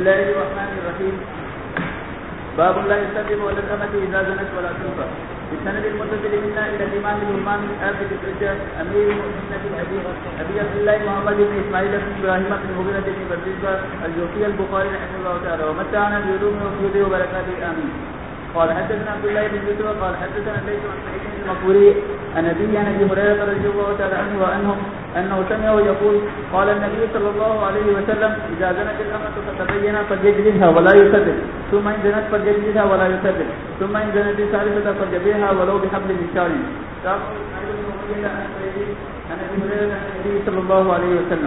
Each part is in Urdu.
الله الرحمن الرحيم. باب لا يسلم ولا الأمة إذا زنت ولا تنفى. بالسند المتصل منا إلى الإمام الإمام الحافظ الحجة أمير المؤمنين أبي عبد الله محمد بن إسماعيل بن إبراهيم بن مغيرة بن برديسة الجوفي البخاري رحمه الله تعالى ومتعنا بعلومه وفضله وبركاته آمين. قال حدثنا عبد الله بن يوسف قال حدثنا ليس عن سعيد المقبوري عن أبي هريرة رضي الله تعالى عنه وعنهم أنه سمعه يقول قال النبي صلى الله عليه وسلم إذا زنت الأمة فتبين فليجلدها ولا يسدد ثم إن زنت فليجلدها ولا يسدد ثم إن زنت الثالثة فليبيعها ولو بحبل من شعر. عن أبي هريرة عن النبي صلى الله عليه وسلم.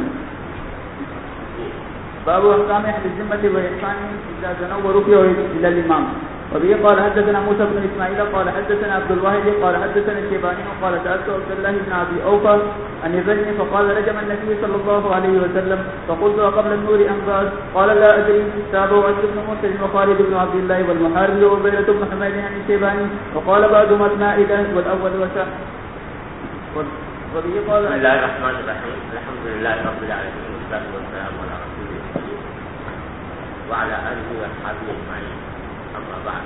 باب أحكام أهل الذمة وإحسانهم إذا زنوا ورفعوا إلى الإمام. وبه قال حدثنا موسى بن اسماعيل قال حدثنا عبد الواحد قال حدثنا الشيباني قال سألت عبد الله بن ابي اوفى عن الرجم فقال رجم النبي صلى الله عليه وسلم فقلت قبل النور انفاس قال لا ادري. تابعوا عبد بن موسى وخالد بن عبد الله والمحارب وعبيدة بن حميد عن الشيباني وقال بعضهم مائدة والاول وسع. وبه قال بسم الله الرحمن الرحيم. الحمد لله رب العالمين والصلاة والسلام على رسول الله وعلى آله وأصحابه أجمعين. اما بعد.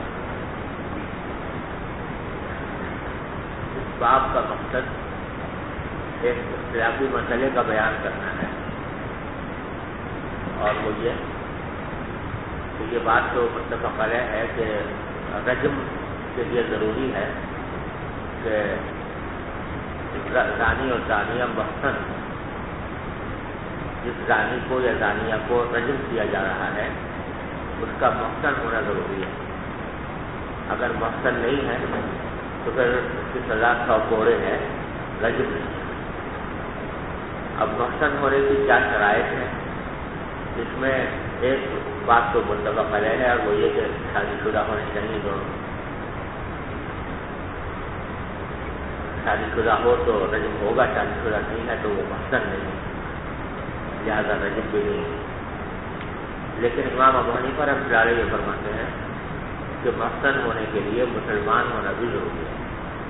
اس باب کا مقصد ایک اختلافی مسئلے کا بیان کرنا ہے اور وہ یہ کہ یہ بات تو متفق علیہ ہے کہ رجم کے لیے ضروری ہے کہ زانی اور زانیہ محسن جس زانی کو یا زانیہ کو رجم کیا جا رہا ہے اس کا محسن ہونا ضروری ہے. اگر محسن نہیں ہے تو پھر اس کی سزا 100 کوڑے ہے، رجم نہیں ہے. اب محسن ہونے کی کیا شرائط ہے؟ جس میں ایک بات تو متفق علیہ ہے اور وہ یہ کہ شادی شدہ ہونے چاہیے. دونوں شادی شدہ ہو تو رجم ہوگا، شادی شدہ نہیں ہے تو وہ محسن نہیں ہے، لہذا رجم بھی نہیں ہے. لیکن امام ابو حنیفہ رحمۃ اللہ علیہ یہ فرماتے ہیں کہ محسن ہونے کے لیے مسلمان ہونا بھی ضروری ہے.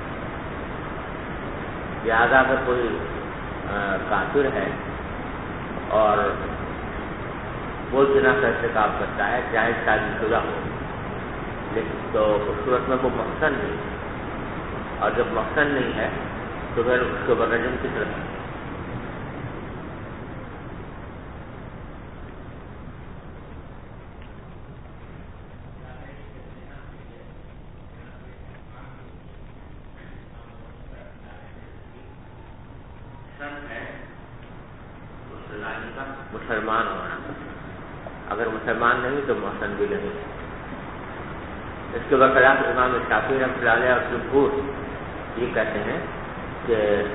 لہٰذا اگر کوئی کافر ہے اور وہ زنا کا ارتکاب کرتا ہے چاہے شادی شدہ ہو، لیکن تو اس صورت میں وہ محسن نہیں ہے، اور جب محسن نہیں ہے تو پھر اس کو برجم کی طرف مسلمان ہونا. اگر مسلمان نہیں تو محسن بھی نہیں. اس کے برخلاف امام شافعی رحمۃ اللہ علیہ اور جمہور یہ کہتے ہیں کہ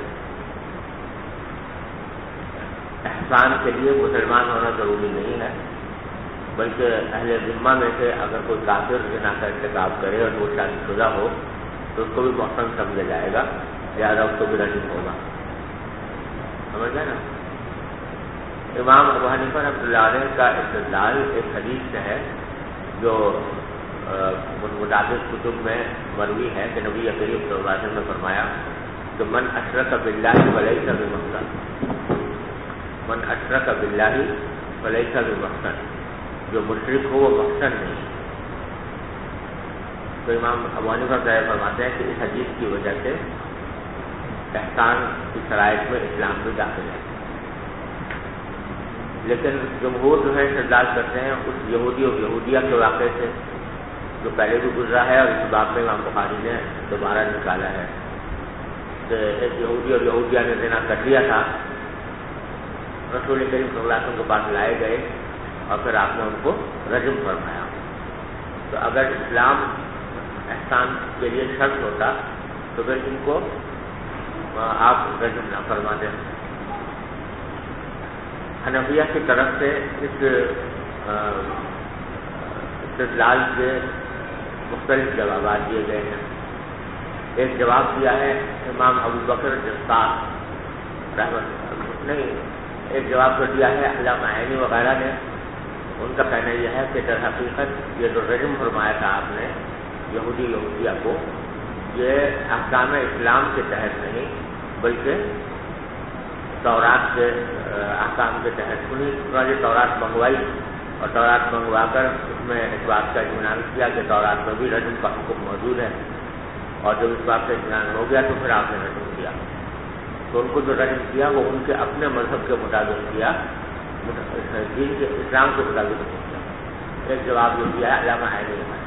احسان کے لیے مسلمان ہونا ضروری نہیں ہے، بلکہ اہل ذمہ میں سے اگر کوئی کافر زنا کا ارتکاب کرے اور وہ شادی شدہ ہو تو اس کو بھی محسن سمجھا جائے گا، لہٰذا اس کو بھی رجم ہوگا. سمجھ گئے نا؟ امام ابو حنیفہ رحمۃ اللہ علیہ کا استدلال ایک حدیث سے ہے جو متعدد کتب میں مروی ہے کہ نبی کریم صلی اللہ علیہ وسلم نے فرمایا کہ من اشرک باللہ فلیس بمحسن، من اشرک باللہ فلیس بمحسن، جو مشرک ہو وہ محسن نہیں. تو امام ابو حنیفہ فرماتے ہیں کہ اس حدیث کی وجہ سے احسان کی شرائط میں اسلام بھی داخل ہے. لیکن جمہور جو ہے استدلال کرتے ہیں اس یہودی اور یہودیہ کے واقعے سے جو پہلے بھی گزرا ہے اور اس باب میں امام بخاری نے دوبارہ نکالا ہے کہ ایک یہودی اور یہودیہ نے زنا کر لیا تھا، رسول کریم صلی اللہ علیہ وسلم کے پاس لائے گئے اور پھر آپ نے ان کو رجم فرمایا. تو اگر اسلام احسان کے لیے شرط ہوتا تو پھر ان کو آپ رجم نہ فرما دیں. حنفیہ کی طرف سے اس استدلال کے مختلف جوابات دیے گئے ہیں. ایک جواب دیا ہے امام ابو بکر جسار ایک جواب تو دیا ہے علامہ عینی وغیرہ نے. ان کا کہنا یہ ہے کہ در حقیقت یہ جو رجم فرمایا تھا آپ نے یہودیہ کو، یہ احکام اسلام کے تحت نہیں بلکہ تورات کے احکام کے تحت. انہیں تورات منگوائی اور تورات منگوا کر اس میں اس بات کا اطمینان کیا کہ تورات میں بھی رجم کا حکم موجود ہے، اور جب اس بات کا اطمینان ہو گیا تو پھر آپ نے رجم کیا. تو ان کو جو رجم کیا وہ ان کے اپنے مذہب کے مطابق کیا، دین کے اسلام کے مطابق نہیں کیا. ایک جواب یہ دیا ہے علامہ عینی نے.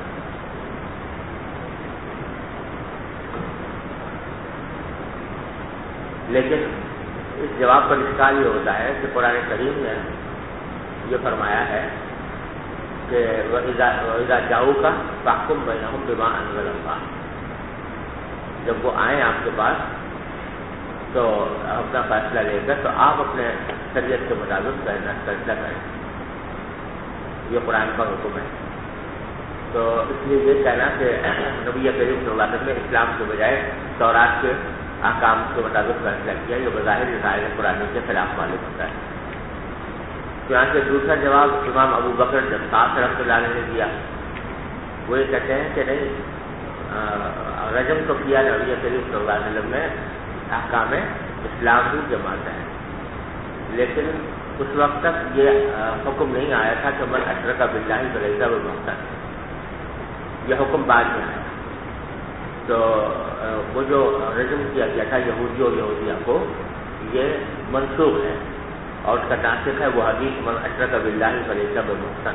لیکن اس جواب پر اشکال یہ ہوتا ہے کہ قرآن کریم نے یہ فرمایا ہے کہ وَإِذَا جَاءُوكَ فَاحْكُم بَيْنَهُم بِمَا أَنزَلَ اللَّهُ. جب وہ آئیں آپ کے پاس تو اپنا فیصلہ لے کر تو آپ اپنے شریعت کے مطابق فیصلہ کریں. یہ قرآن کا حکم ہے. تو اس لیے یہ کہنا کہ نبی کریم صلی اللہ علیہ وسلم نے اسلام کے بجائے تورات کے احکام کے مطابق فیصلہ کیا، یہ بظاہر ظاہر قرآن کے خلاف معلوم ہوتا ہے. چنانچہ دوسرا جواب امام ابو بکر جساس رحمۃ اللہ علیہ نے دیا. وہ یہ کہتے ہیں کہ نہیں، رجم تو کیا نبی کریم صلی اللہ علیہ وسلم نے احکام اسلام ہی کے مانتا ہے، لیکن اس وقت تک یہ حکم نہیں آیا تھا کہ من اشرک باللہ فلیس بمحسن. یہ حکم بعد میں آیا. تو وہ جو رجم کیا گیا تھا یہودی اور یہودیہ کو، یہ منسوخ ہے، اور اس کا ناسخ ہے وہ حدیث من اشرک باللہ فلیس بمحسن.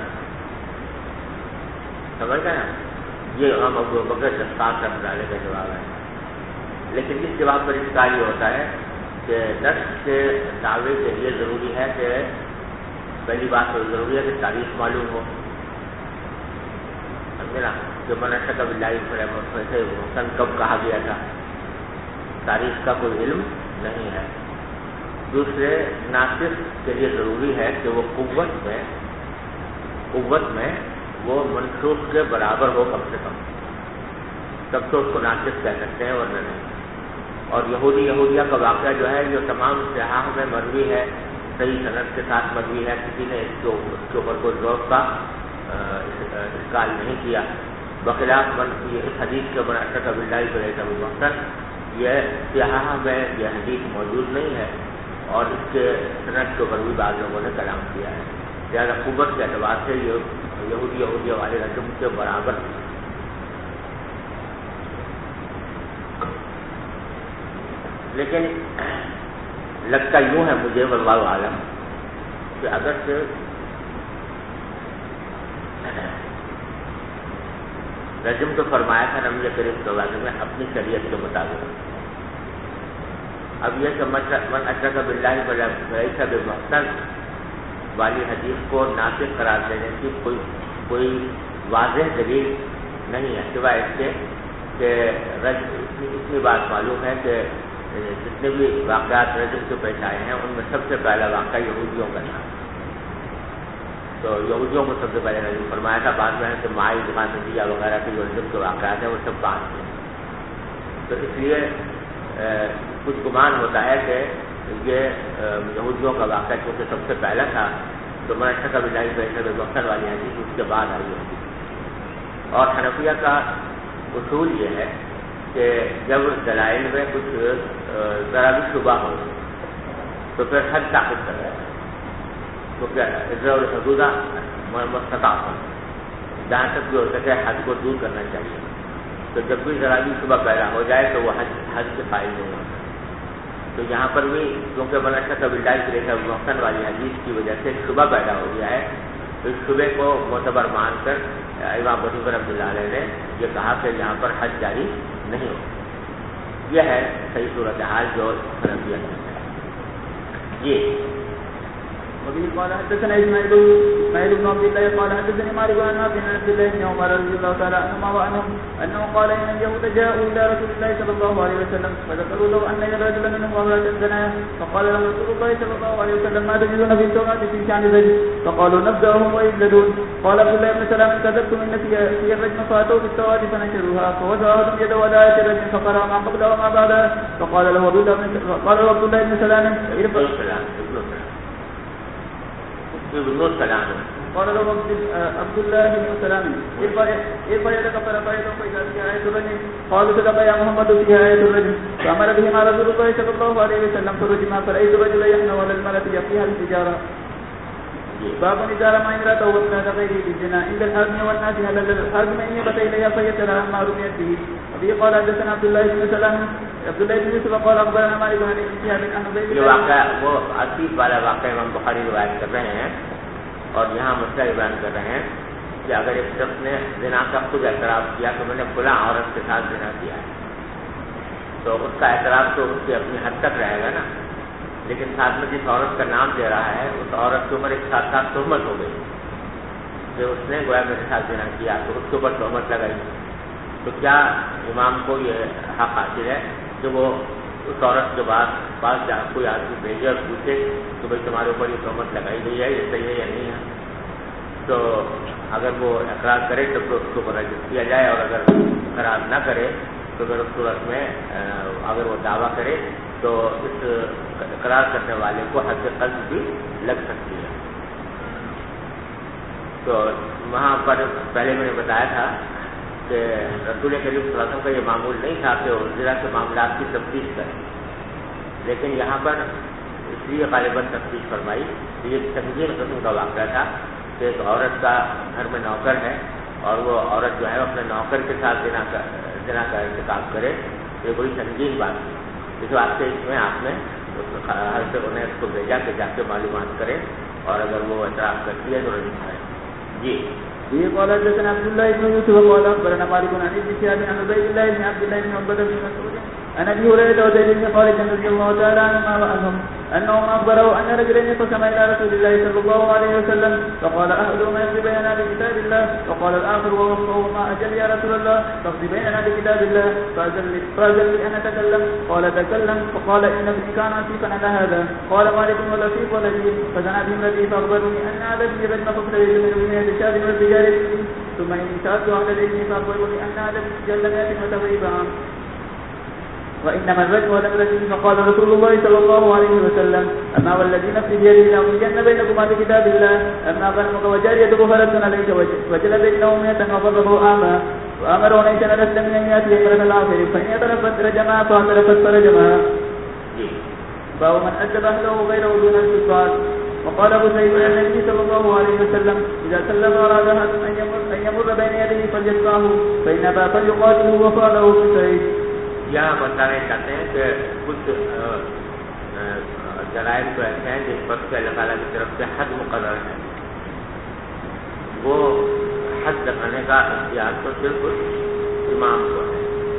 سمجھ گئے نا؟ یہ امام ابو بکر جساس رحمۃ اللہ کا جواب ہے. لیکن اس جواب پر اشکال یہ ہوتا ہے کہ نص کے دعوے کے لیے ضروری ہے کہ پہلی بات تو ضروری ہے کہ تاریخ معلوم ہو. سمجھے نا؟ جو من اشرک باللہ فلیس بمحسن کب کہا گیا تھا، تاریخ کا کوئی علم نہیں ہے. دوسرے ناسخ کے لیے ضروری ہے کہ وہ قوت میں وہ منسوخ کے برابر ہو کم سے کم، تب تو اس کو ناسخ کہہ سکتے ہیں ورنہ نہیں. اور یہودیہ کا واقعہ جو ہے یہ تمام صحاح میں مروی ہے، صحیح سند کے ساتھ مروی ہے. کسی نے اس کے اوپر کوئی ذوق کا اشکال نہیں کیا. بخلاف اس حدیث کے من اشرک باللہ فلیس بمحسن، یہ صحاح میں یہ حدیث موجود نہیں ہے، اور اس کے سند کے اوپر بھی بعض لوگوں نے کلام کیا ہے. لہٰذا قوت کے اعتبار سے یہ یہودیہ والے رجم کے برابر. لیکن لگتا یوں ہے مجھے واللہ عالم کہ اگر سے رجم تو فرمایا تھا نبی کریم صلی اللہ علیہ وسلم نے اپنی شریعت کے مطابق. اب یہ کہ من اشرک باللہ فلیس بمحسن والی حدیث کو ناسخ قرار دینے کی کوئی واضح دلیل نہیں ہے، سوائے اس کے کہ اتنی بات معلوم ہے کہ جتنے بھی واقعات رجم کے پیش آئے ہیں ان میں سب سے پہلا واقعہ یہودیوں کا تھا. تو یہودیوں کو سب سے پہلے رجم فرمایا تھا. بعد میں کہ مائی خانزیہ وغیرہ کے جو رجم کے واقعات ہیں وہ سب بعد میں. تو اس لیے کچھ گمان ہوتا ہے کہ یہ یہودیوں کا واقعہ کیونکہ سب سے پہلا تھا تو من اشرک باللہ فلیس بمحسن والی حدیث اس کے بعد آئی ہوگی. اور حنفیہ کا اصول یہ ہے کہ جب دلائل میں کچھ ذرا بھی شبہ ہو تو پھر حد ثابت کر رہا ہے، کیونکہ اجرا الحدودہ مستطاع جہاں تک بھی ہو سکے حد کو دور کرنا چاہیے. تو جب بھی ذرا بھی شبہ پیدا ہو جائے تو وہ حد کے قائل نہیں ہوتا. تو یہاں پر بھی کیونکہ من اشرک باللہ فلیس بمحسن والی حدیث کی وجہ سے شبہ پیدا ہو گیا ہے، تو اس شبے کو معتبر مان کر امام حنیفہ رحمۃ اللہ علیہ نے یہ کہا کہ یہاں پر حد جاری نہیں ہو. یہ ہے صحیح صورتحال جو حنفیہ ہے. یہ وبه قال حدثنا اسماعيل بن عبد الله قال حدثني مالك عن نافع عن عبد الله بن عمر رضي الله تعالى عنهما وعنهم انه قال ان اليهود جاءوا الى رسول الله صلى الله عليه وسلم فذكروا له ان رجلا منهم امرأة زناها فقال له رسول الله صلى الله عليه وسلم ما تجدون في التوراة في شأن الرجم فقالوا نبدأهم ويجلدون. قال عبد الله بن سلام كذبتم ان في الرجم فاتوا بالتوراة فنشروها فوضعهم يد وداية الرجم فقرأ ما قبلها وما بعدها. فقال له عبد الله بن سلام قال له عبد الله بن سلام ارفع يدك فرفعته فإذا فيها آية الرجم قالوا صدق يا محمد فيها آية الرجم فأمر بهما رسول الله صلى الله عليه وسلم فرجما فرأيت الرجل يحنو على المرأة يقيها الحجارة. باب نزار ما امرأته وابنة غيره بالزنا عند الحاكم والناس هل الحاكم ان يبت اليها فيتلها ما رميت به. وفي قال حدثنا عبد الله بن سلام عبد الله بن يوسف قال اخبرنا مالك عن ابن شهاب عن عبيد الله. یہ واقعہ وہ عصیب والا واقعہ امام بخاری روایت کر رہے ہیں اور یہاں مسئلہ بیان کر رہے ہیں کہ اگر ایک شخص نے زنا کا خود اعتراف کیا کہ میں نے فلاں عورت کے ساتھ زنا کیا ہے تو اس کا اعتراف تو اس کی اپنی حد تک رہے گا نا، لیکن ساتھ میں جس عورت کا نام دے رہا ہے اس عورت کے اوپر ایک ساتھ ساتھ تہمت ہو گئی کہ اس نے گویا میرے ساتھ زنا کیا تو اس کے اوپر تہمت لگائی، تو کیا امام کو یہ حق حاصل ہے کہ وہ اس عورت کے پاس جا کوئی آدمی بھیجے اور پوچھے کہ بھائی تمہارے اوپر یہ تہمت لگائی گئی ہے، یہ صحیح ہے یا نہیں ہے؟ تو اگر وہ اقرار کرے تو اس کو رجسٹر کیا جائے، اور اگر اقرار نہ کرے تو پھر اس صورت میں اگر وہ دعویٰ کرے تو اس اقرار کرنے والے کو حد قذف بھی لگ سکتی ہے۔ تو وہاں پر پہلے میں نے بتایا تھا کہ رسول کریم صلی اللہ علیہ وسلم کا یہ معمول نہیں تھا کہ وہ زنا کے معاملات کی تفتیش کرے، لیکن یہاں پر اس لیے غالباً تفتیش فرمائی کہ یہ سنگین قسم کا واقعہ تھا کہ ایک عورت کا گھر میں نوکر ہے اور وہ عورت جو ہے اپنے نوکر کے ساتھ زنا کا ارتکاب کرے، یہ بڑی سنگین بات ہے۔ اس واسطے اس میں آپ نے انہیں اس کو بھیجا کہ جا کے معلومات کرے اور اگر وہ اعتراف کرتی ہے تو رجوع ہے۔ جی قال حدثنا عبد الله بن يوسف قال اخبرنا مالك عن ابن شهاب عن عبيد الله بن عبد الله بن عبد بن مسعود عن ابي هريره وزيد بن خالد رضي الله تعالى عنهم انهم اخبروا ان رجلين قسما الى رسول الله صلى الله عليه وسلم فقال احدهما يقضي بيننا بكتاب الله وقال الاخر ووصفهما اجل يا رسول الله تقضي بيننا بكتاب الله فاذن لي ان اتكلم قال تكلم فقال ان ابني كان عتيقا على هذا قال مالك ولطيف ولذيذ فزنا بامرأتي فاخبرني ان هذا ابني رجم فاقتلت من بنيه الشاب والرجال ثم ان شاهدت على الابن فاخبرني ان هذا ابني جل مئة وتغريبا وإنما الرجم والأمرة. فقال رسول الله صلى الله عليه وسلم أما والذي نفسي بيده لأخرجن بينكما بكتاب الله أما غنمك وجاريتك فلت عليك وجل بينهم مئة وفرقه أعمى وأمره ليس لست من أن يأتي أمرة الآخر فإن يتلفت رجمها فاعترفت فرجمها. فهو من أدب أهله غيره دون السلطان. وقال ابو سعيد النبي صلى الله عليه وسلم إذا سلم أراد أن يمر بين يديه فليتبعه فإن أبى فليقاتله وقاله ابو سعيد. یہاں بتانا چاہتے ہیں کہ کچھ جرائم تو ایسے ہیں جس پر اللہ تعالیٰ کی طرف سے حد مقرر ہے، وہ حد لگانے کا اختیار تو صرف امام کو ہے،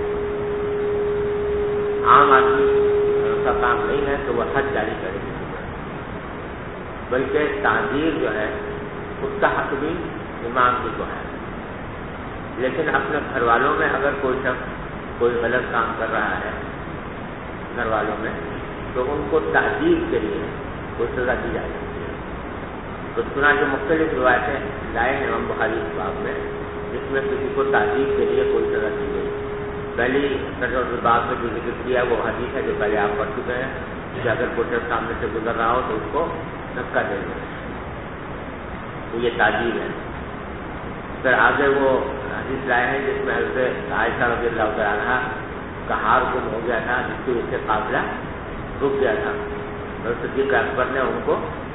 عام آدمی کا کام نہیں ہے تو وہ حد جاری کرے، بلکہ تعزیر جو ہے اس کا حق بھی امام کی کو ہے۔ لیکن اپنے گھر والوں میں اگر کوئی شخص کوئی غلط کام کر رہا ہے گھر والوں میں تو ان کو تعزیر کے لیے کوئی سزا دی جا سکتی ہے۔ تو چنانچہ مختلف روایتیں لائے ہیں امام بخاری اس باب میں جس میں کسی کو تعزیر کے لیے کوئی سزا دی گئی۔ پہلی باب میں جو ذکر کیا وہ حدیث ہے جو پہلے آپ پڑھ چکے ہیں کہ اگر کوئی شخص سامنے سے گزر رہا ہو تو اس کو دھکا دے دیں تو یہ تعزیر ہے۔ پھر آگے وہ حدیث لائے ہیں جس میں حضرت عائشہ رضی اللہ تعالیٰ عنہا کا ہار گم ہو گیا تھا جس کی وجہ سے قافلہ رک گیا تھا، حضرت صدیق اکبر نے ان کو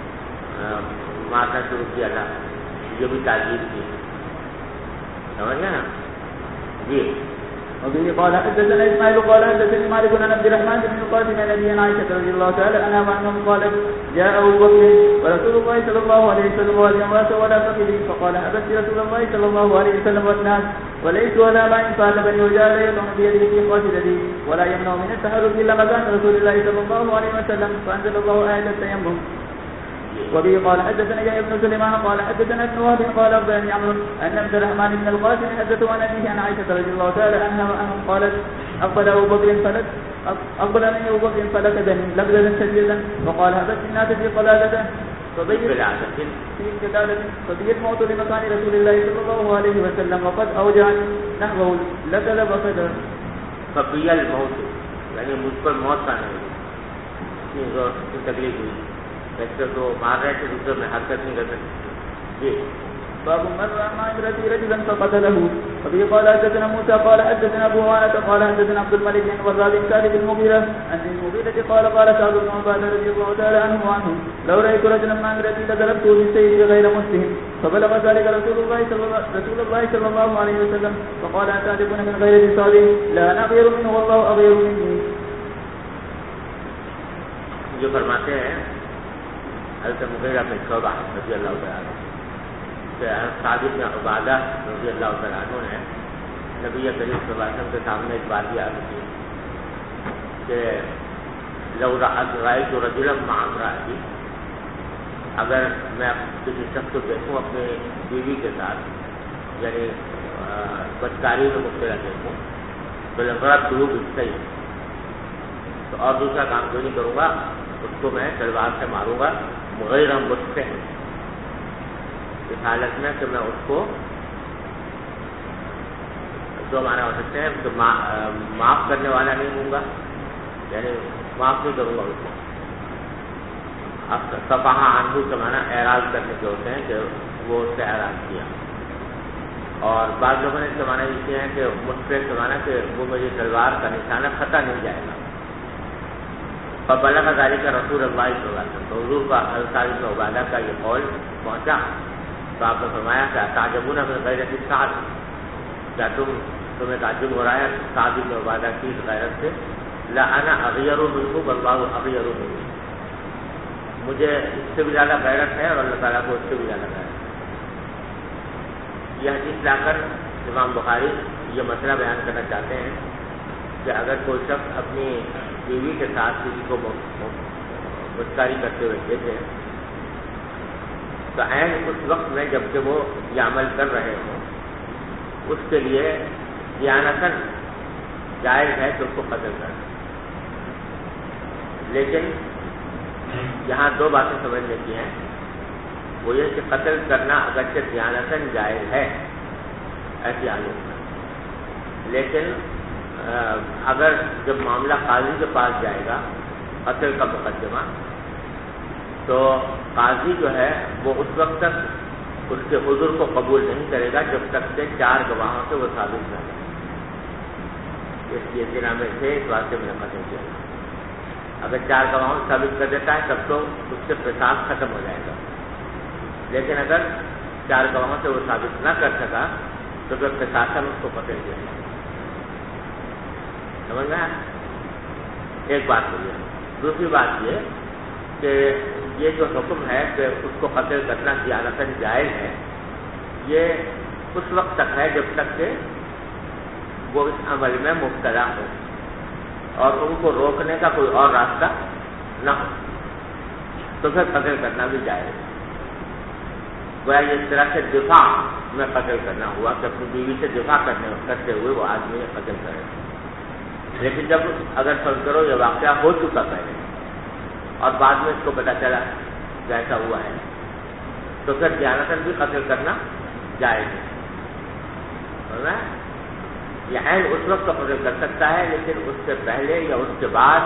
مارنا شروع کیا تھا، جو بھی تعزیر کی، سمجھ گیا نا؟ جی وبه قال حدثنا اسماعيل قال حدثني مالك بن عبد الرحمن بن القاسم عن ابي عائشه رضي الله تعالى عنها وعنهم قالت جاء ابو بكر ورسول الله صلى الله عليه وسلم وامراته ولا فقير فقال حبست رسول الله صلى الله عليه وسلم والناس وليس ولا ما ينفعل بني وجعل يطعن بيده في قاتلته ولا يمنع من التحرك الا مكان رسول الله صلى الله عليه وسلم فانزل الله آية التيمم. وبه قال حدثنا يحيى بن سليمان قال حدثنا ابن وهب قال اخبرني عمرو ان عبد الرحمن بن القاسم حدثه عن ابيه عن عائشه رضي الله تعالى عنها وعنهم قالت اقبل ابو بكر فلكدني لبدا شديدا وقال هبت الناس في قلاده فبيت موت لمكان رسول الله صلى الله عليه وسلم وقد اوجعني نحوه لكل بصدر. فبيل الموت یعنی مجھ پر موت آنے لگی، تکلیف ہوئی، ویسے تو مار رہے تھے دوسرے میں حرکت نہیں کر سکتے. جی باب من رأى مع امرأته رجلا فقتله. وفيه قال حدثنا موسى قال حدثنا ابو عوانة قال حدثنا عبد الملك بن وزاد كاتب المغيرة عن المغيرة قال سعد بن عبادة رضي الله تعالى عنه لو رأيت رجلا مع امرأته لضربته بالسيف غير مسلم. فبلغ ذلك رسول الله صلى الله عليه وسلم فقال أتعرفون من غير بصاد لا أنا أغير منه والله أغير مني. جو فرماتے ہیں حضرت مغیرہ بن شعبہ رضی اللہ تعالیٰ عنہ کہ سعد بن عبادہ رضی اللہ تعالیٰ عنہ نے نبی کریم صلی اللہ علیہ وسلم کے سامنے ایک بات یاد کی کہ لو رأیت رجلا مع امرأتی، اگر میں کسی شخص کو دیکھوں اپنے بیوی کے ساتھ یعنی بدکاری میں مبتلا دیکھوں تو لغرت دھوپ اس تو اور دوسرا کام کیوں نہیں کروں گا، اس کو میں تلوار سے ماروں گا غیر مسلم، اس حالت میں کہ میں اس کو دو معنی ہو سکتے ہیں تو معاف کرنے والا نہیں ہوں گا، یعنی معاف نہیں کروں گا اس کو. اب صفحہ عنہ کے معنی اعراض کرنے کے ہوتے ہیں کہ وہ اس سے اعراض کیا، اور بعض لوگوں نے اس کے معنی یہ کیا ہے کہ مستقل کے معنی کہ وہ میری تلوار کا نشانہ خطا نہیں جائے گا. بلغ ذالک رسول اللہ صلی اللہ علیہ وسلم، تو حضور کا حضرت بن عبادہ کا یہ قول پہنچا تو آپ نے فرمایا کہ تعجبون من غیرت سعد، کیا تمہیں تعجب ہو رہا ہے سعد بن عبادہ کی غیرت سے؟ لا انا اغیر منہ واللہ اغیر منی، مجھے اس سے بھی زیادہ غیرت ہے اور اللہ تعالیٰ کو اس سے بھی زیادہ غیرت ہے. یہ حدیث لا کر امام بخاری یہ مسئلہ بیان کرنا چاہتے ہیں کہ اگر کوئی شخص اپنی بیوی کے ساتھ کسی کو بدکاری کرتے ہوئے دیکھے تو عین اس وقت میں جب کہ وہ یہ عمل کر رہے ہوں اس کے لیے دیانتاً جائز ہے کہ اس کو قتل کرنا. لیکن یہاں دو باتیں سمجھنے کی ہیں، وہ یہ کہ قتل کرنا اگرچہ دیانتاً جائز ہے ایسی حالت میں، لیکن اگر جب معاملہ قاضی کے پاس جائے گا قتل کا مقدمہ تو قاضی جو ہے وہ اس وقت تک اس کے حضور کو قبول نہیں کرے گا جب تک کہ 4 گواہوں سے وہ ثابت نہ کرے. اس لیے زنا میں سے اس واسطے میں نے قتل کیا. اگر 4 گواہوں سے ثابت کر دیتا ہے تب تو اس سے قصاص ختم ہو جائے گا، لیکن اگر 4 گواہوں سے وہ ثابت نہ کر سکا تو پھر قصاصاً اس کو قتل کیا جائے گا. سمجھ میں ایک بات ہوئی ہے. دوسری بات یہ کہ یہ جو حکم ہے کہ اس کو قتل کرنا دیانتاً جائز ہے، یہ اس وقت تک ہے جب تک کہ وہ اس عمل میں مبتلا ہو اور ان کو روکنے کا کوئی اور راستہ نہ ہو تو پھر قتل کرنا بھی جائز ہے. گویا یہ اس طرح سے دفاع میں قتل کرنا ہوا کہ اپنی بیوی سے دفاع کرتے ہوئے وہ آدمی قتل کرے. لیکن جب اگر فرض کرو یہ واقعہ ہو چکا پہلے اور بعد میں اس کو پتہ چلا کہ ایسا ہوا ہے تو پھر دیانتاً بھی قتل کرنا جائز ہے. یہ عین اس وقت تو قتل کر سکتا ہے لیکن اس سے پہلے یا اس کے بعد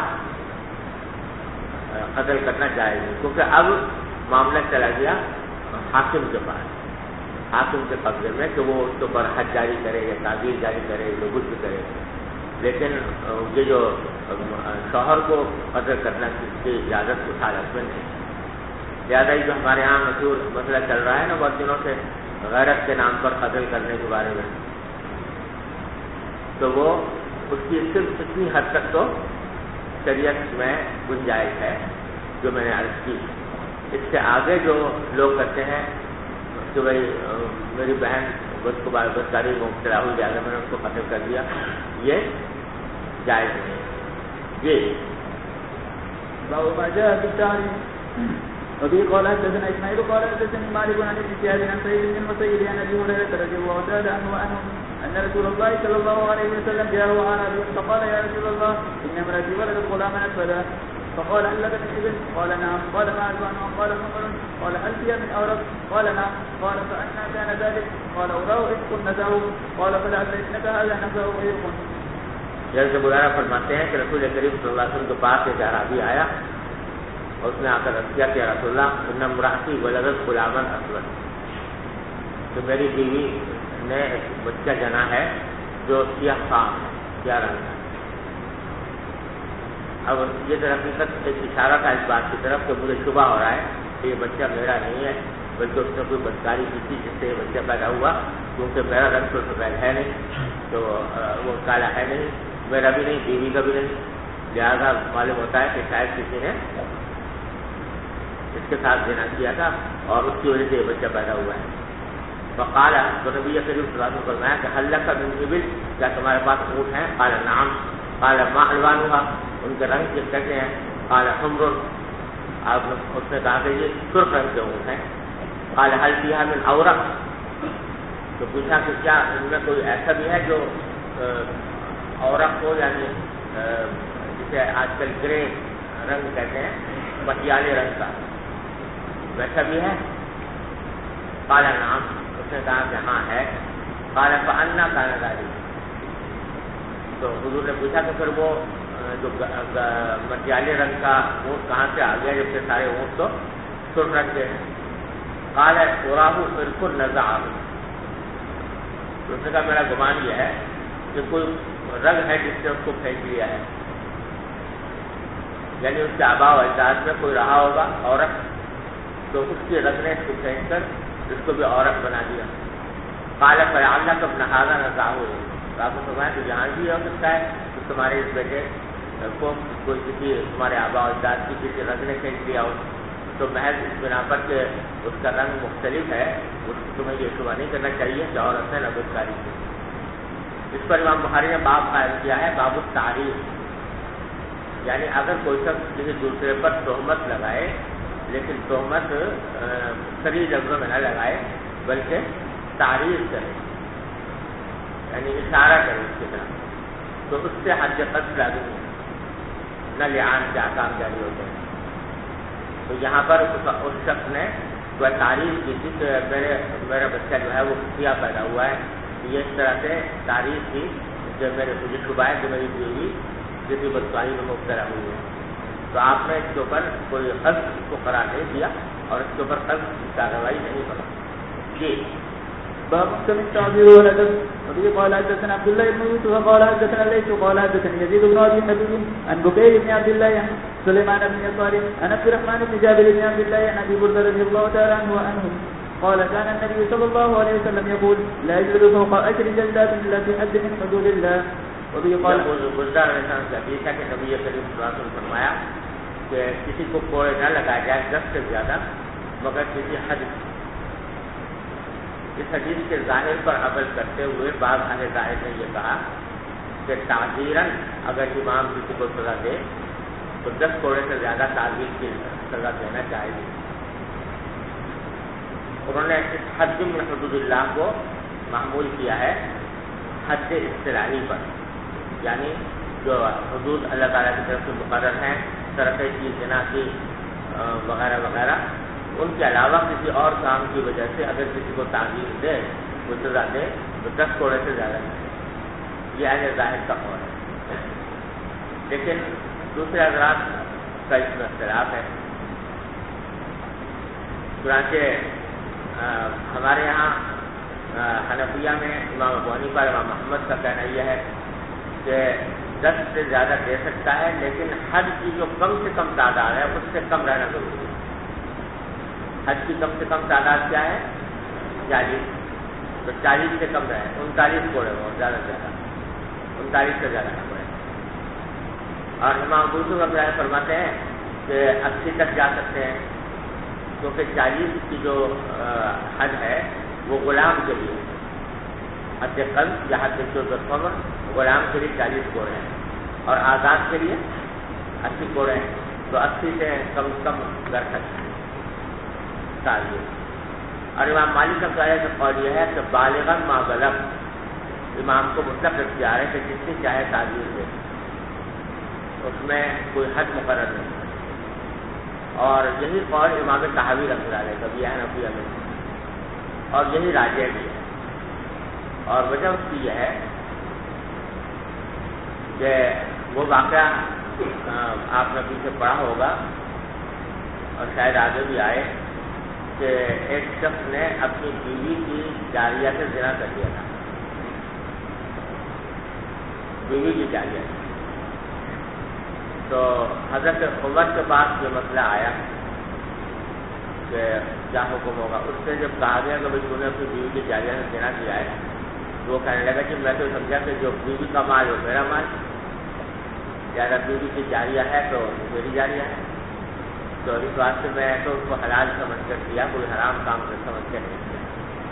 قتل کرنا جائز ہے، کیونکہ اب معاملہ چلا گیا حاکم کے پاس، حاکم کے قبضے میں کہ وہ اس کے اوپر حد جاری کرے یا تعزیر جاری کرے یا کچھ بھی کرے. لیکن یہ جو شوہر کو قتل کرنا کی اجازت اس حالت میں نہیں. زیادہ ہی جو ہمارے یہاں مشہور مسئلہ چل رہا ہے نا بہت دنوں سے غیرت کے نام پر قتل کرنے کے بارے میں، تو وہ اس کی صرف اتنی حد تک تو شریعت میں گنجائش ہے جو میں نے عرض کی. اس سے آگے جو لوگ کرتے ہیں کہ بھائی میری بہن کو بدکاری میں مبتلا ہوئی جانے میں نے اس کو قتل کر دیا، یہ جائز نہیں. یہ باب ما جاء في الشعر. وفي قال حدثنا اسماعيل قال حدثني مالك عن ابن شهاب عن سعيد بن المسيب عن ابي هريره رضي الله تعالى عنه ان رسول الله صلى الله عليه وسلم جاءه اعرابي فقال يا رسول الله ان امرأتي ولدت غلاما اسودا فقال هل لك من ابن؟ قال نعم. قال ما أعرف عنه. قال ثمر. قال هل فيها من أورق؟ قال نعم. قال فأنى كان ذلك؟ قال أوراه عتق نزعه. قال فلعل ابنك هذا نزعه عتق. جیسے بلانا فرماتے ہیں کہ رسول کریم صلی اللہ علیہ وسلم کے پاس ایک اعرابی آیا اور اس نے آ کر عرض کیا کہ رسول اللہ ان امرأتی ولدت غلاما اسود، کہ میری بیوی نے ایک بچہ جنا ہے جو سیاہ فام ہے، سیاہ رنگ ہے۔ اب یہ در حقیقت ایک اشارہ تھا اس بات کی طرف کہ مجھے شبہ ہو رہا ہے کہ یہ بچہ میرا نہیں ہے، بلکہ اس نے کوئی بدکاری کی تھی جس سے یہ بچہ پیدا ہوا، کیونکہ میرا رنگ تو سفید ہے نہیں، تو وہ کالا ہے نہیں، میرا بھی نہیں، بیوی کا بھی نہیں، لہٰذا معلوم ہوتا ہے کہ شاید کسی نے اس کے ساتھ زنا کیا تھا اور اس کی وجہ سے یہ بچہ پیدا ہوا ہے۔ فقال، تو نبی کریم صلی اللہ علیہ وسلم نے فرمایا کہ هل لك من ابل، کیا تمہارے پاس اونٹ ہیں؟ قال نعم۔ قال ما الوانها، ان کے رنگ کیسے ہیں؟ قال حمر، آپ اس نے کہا کہ یہ سرخ رنگ کے اونٹ ہیں۔ قال هل فيها من اورق، تو پوچھا کہ کیا ان میں کوئی ایسا بھی ہے جو اورق ہو، یعنی جسے آج کل گرے رنگ کہتے ہیں، مٹیالے رنگ کا، ویسا بھی ہے؟ قال نعم، اس نے کہا کہ ہاں ہے۔ قال فأنا كان ذلك، تو حضور نے پوچھا کہ پھر وہ جو مٹیالے رنگ کا اونٹ کہاں سے آ گیا جبکہ سارے اونٹ تو سرخ رنگ کے ہیں؟ قال أراه بالکل نزعه، اس نے کہا میرا گمان یہ ہے کہ کوئی رنگ ہے جس نے اس کو پھینک لیا ہے، یعنی اس کے آباء و اجداد میں کوئی رہا ہوگا عورت، تو اس کے رنگ نے اس کو پھینک کر اس کو بھی عورت بنا دیا۔ قال فلعلك ابن هذا نزعه، آپ نے فرمایا کہ یہاں بھی ہو سکتا ہے کہ تمہارے اس بیٹے کو کوئی کسی تمہارے آباء و اجداد کی کسی رنگ نے پھینک دیا ہو، تو محض اس بنا پر کہ اس کا رنگ مختلف ہے تمہیں یہ شبہ نہیں کرنا چاہیے کہ عورت نے نبوتکاری کی۔ اس پر امام بخاری نے باب قائم کیا ہے، باب التعریف، یعنی اگر کوئی شخص کسی دوسرے پر تہمت لگائے لیکن تہمت صریح لفظوں میں نہ لگائے بلکہ تعریف کرے، یعنی اشارہ کرے اس کی طرف، تو اس سے حد قذف لازم ہے، نہ لعان کے احکام جاری ہوتے ہیں۔ تو یہاں پر اس شخص نے کوئی تعریف کی تھی کہ میرا بچہ جو ہے وہ سیاہ پیدا ہوا ہے، یہ اس طرح سے تعریف کی کہ مجھے شبہ ہے کہ میری بیوی کسی بدکاری میں مبتلا ہوئی ہے، تو آپ نے اس کے اوپر کوئی قذف کو قرار نہیں دیا اور اس کے اوپر قذف کی کارروائی نہیں کرا۔ جی باب محكم التعبير والادب. وفي قال حدثنا عبد الله بن يوسف قال حدثنا الليث قال حدثني يزيد بن ابي حبيب عن بكير بن عبد الله عن سليمان بن يسار عن عبد الرحمن بن جابر بن عبد الله عن ابي هريره رضي الله تعالى عنه وعنهم قال كان النبي صلى الله عليه وسلم يقول لا يجلد فوق 10 جلدات الا في حد من حدود الله. وفي قال گزشتہ حدیث ہے کہ نبی کریم صلی اللہ علیہ وسلم نے فرمایا کہ کسی کو کوڑے نہ لگایا جائے 10 سے زیادہ مگر کسی حد۔ اس حدیث کے ظاہر پر عمل کرتے ہوئے بعض اہل ظاہر نے یہ کہا کہ تعزیراً اگر امام کسی کو سزا دے تو 10 کوڑے سے زیادہ تعزیر کی سزا دینا چاہیے۔ انہوں نے اس حد من حدود اللہ کو معمول کیا ہے حد اصطلاحی پر، یعنی جو حدود اللہ تعالیٰ کی طرف سے مقرر ہیں، سرقے کی، زنا کی وغیرہ وغیرہ، ان کے علاوہ کسی اور کام کی وجہ سے اگر کسی کو تعزیر دے، وہ سزا دے تو 10 کوڑے سے زیادہ نہیں۔ یہ اہل ظاہر کا قول ہے، لیکن دوسرے حضرات کا اس میں اختلاف ہے۔ چنانچہ ہمارے یہاں حنفیہ میں امام ابو حنیفہ اور امام محمد کا کہنا یہ ہے کہ 10 سے زیادہ دے سکتا ہے، لیکن حد کی جو کم سے کم تعداد ہے اس سے کم رہنا ضروری ہے۔ حد کی کم سے کم تعداد کیا ہے؟ 40، تو 40 سے کم رہے، 39 کوڑے ہو، زیادہ سے زیادہ 39 سے زیادہ نہ پڑے۔ اور امام ابو یوسف رحمۃ اللہ فرماتے ہیں کہ 80 تک جا سکتے ہیں، کیونکہ 40 کی جو حد ہے وہ غلام کے لیے، حد قذف یا حد الخمر غلام کے لیے 40 کوڑے ہیں اور آزاد کے لیے 80 کوڑے ہیں، تو 80 سے کم کم کر سکتے ہیں تعزیر۔ اور امام مالک کا قول یہ ہے کہ بالغاً ما بلغ، امام کو مطلق اختیار ہے کہ جتنی چاہے تعزیر دے، اس میں کوئی حد مقرر نہیں۔ اور یہی قول امام طحاوی رحمۃ اللہ علیہ کا بھی ہے حنفیہ میں، اور یہی راجح بھی ہے۔ اور وجہ اس کی یہ ہے کہ وہ واقعہ آپ نے پیچھے پڑھا ہوگا اور شاید آگے بھی آئے کہ ایک شخص نے اپنی بیوی کی جاریہ سے زنا کر دیا تھا، بیوی کی جاریہ سے. تو حضرت عمر کے پاس یہ مسئلہ آیا کہ کیا حکم ہوگا. اس سے جب کہا گیا کہ بھائی تو نے اپنی بیوی کی جاریہ سے زنا کیا ہے، تو وہ کہنے لگا کہ میں تو سمجھا کہ جو بیوی کا مال وہ میرا مال، یا اگر بیوی کی جاریہ ہے تو میری جاریہ ہے. تو اس بات سے میں تو اس کو حلال سمجھ کر کیا، کوئی حرام کام سمجھ کر نہیں کیا.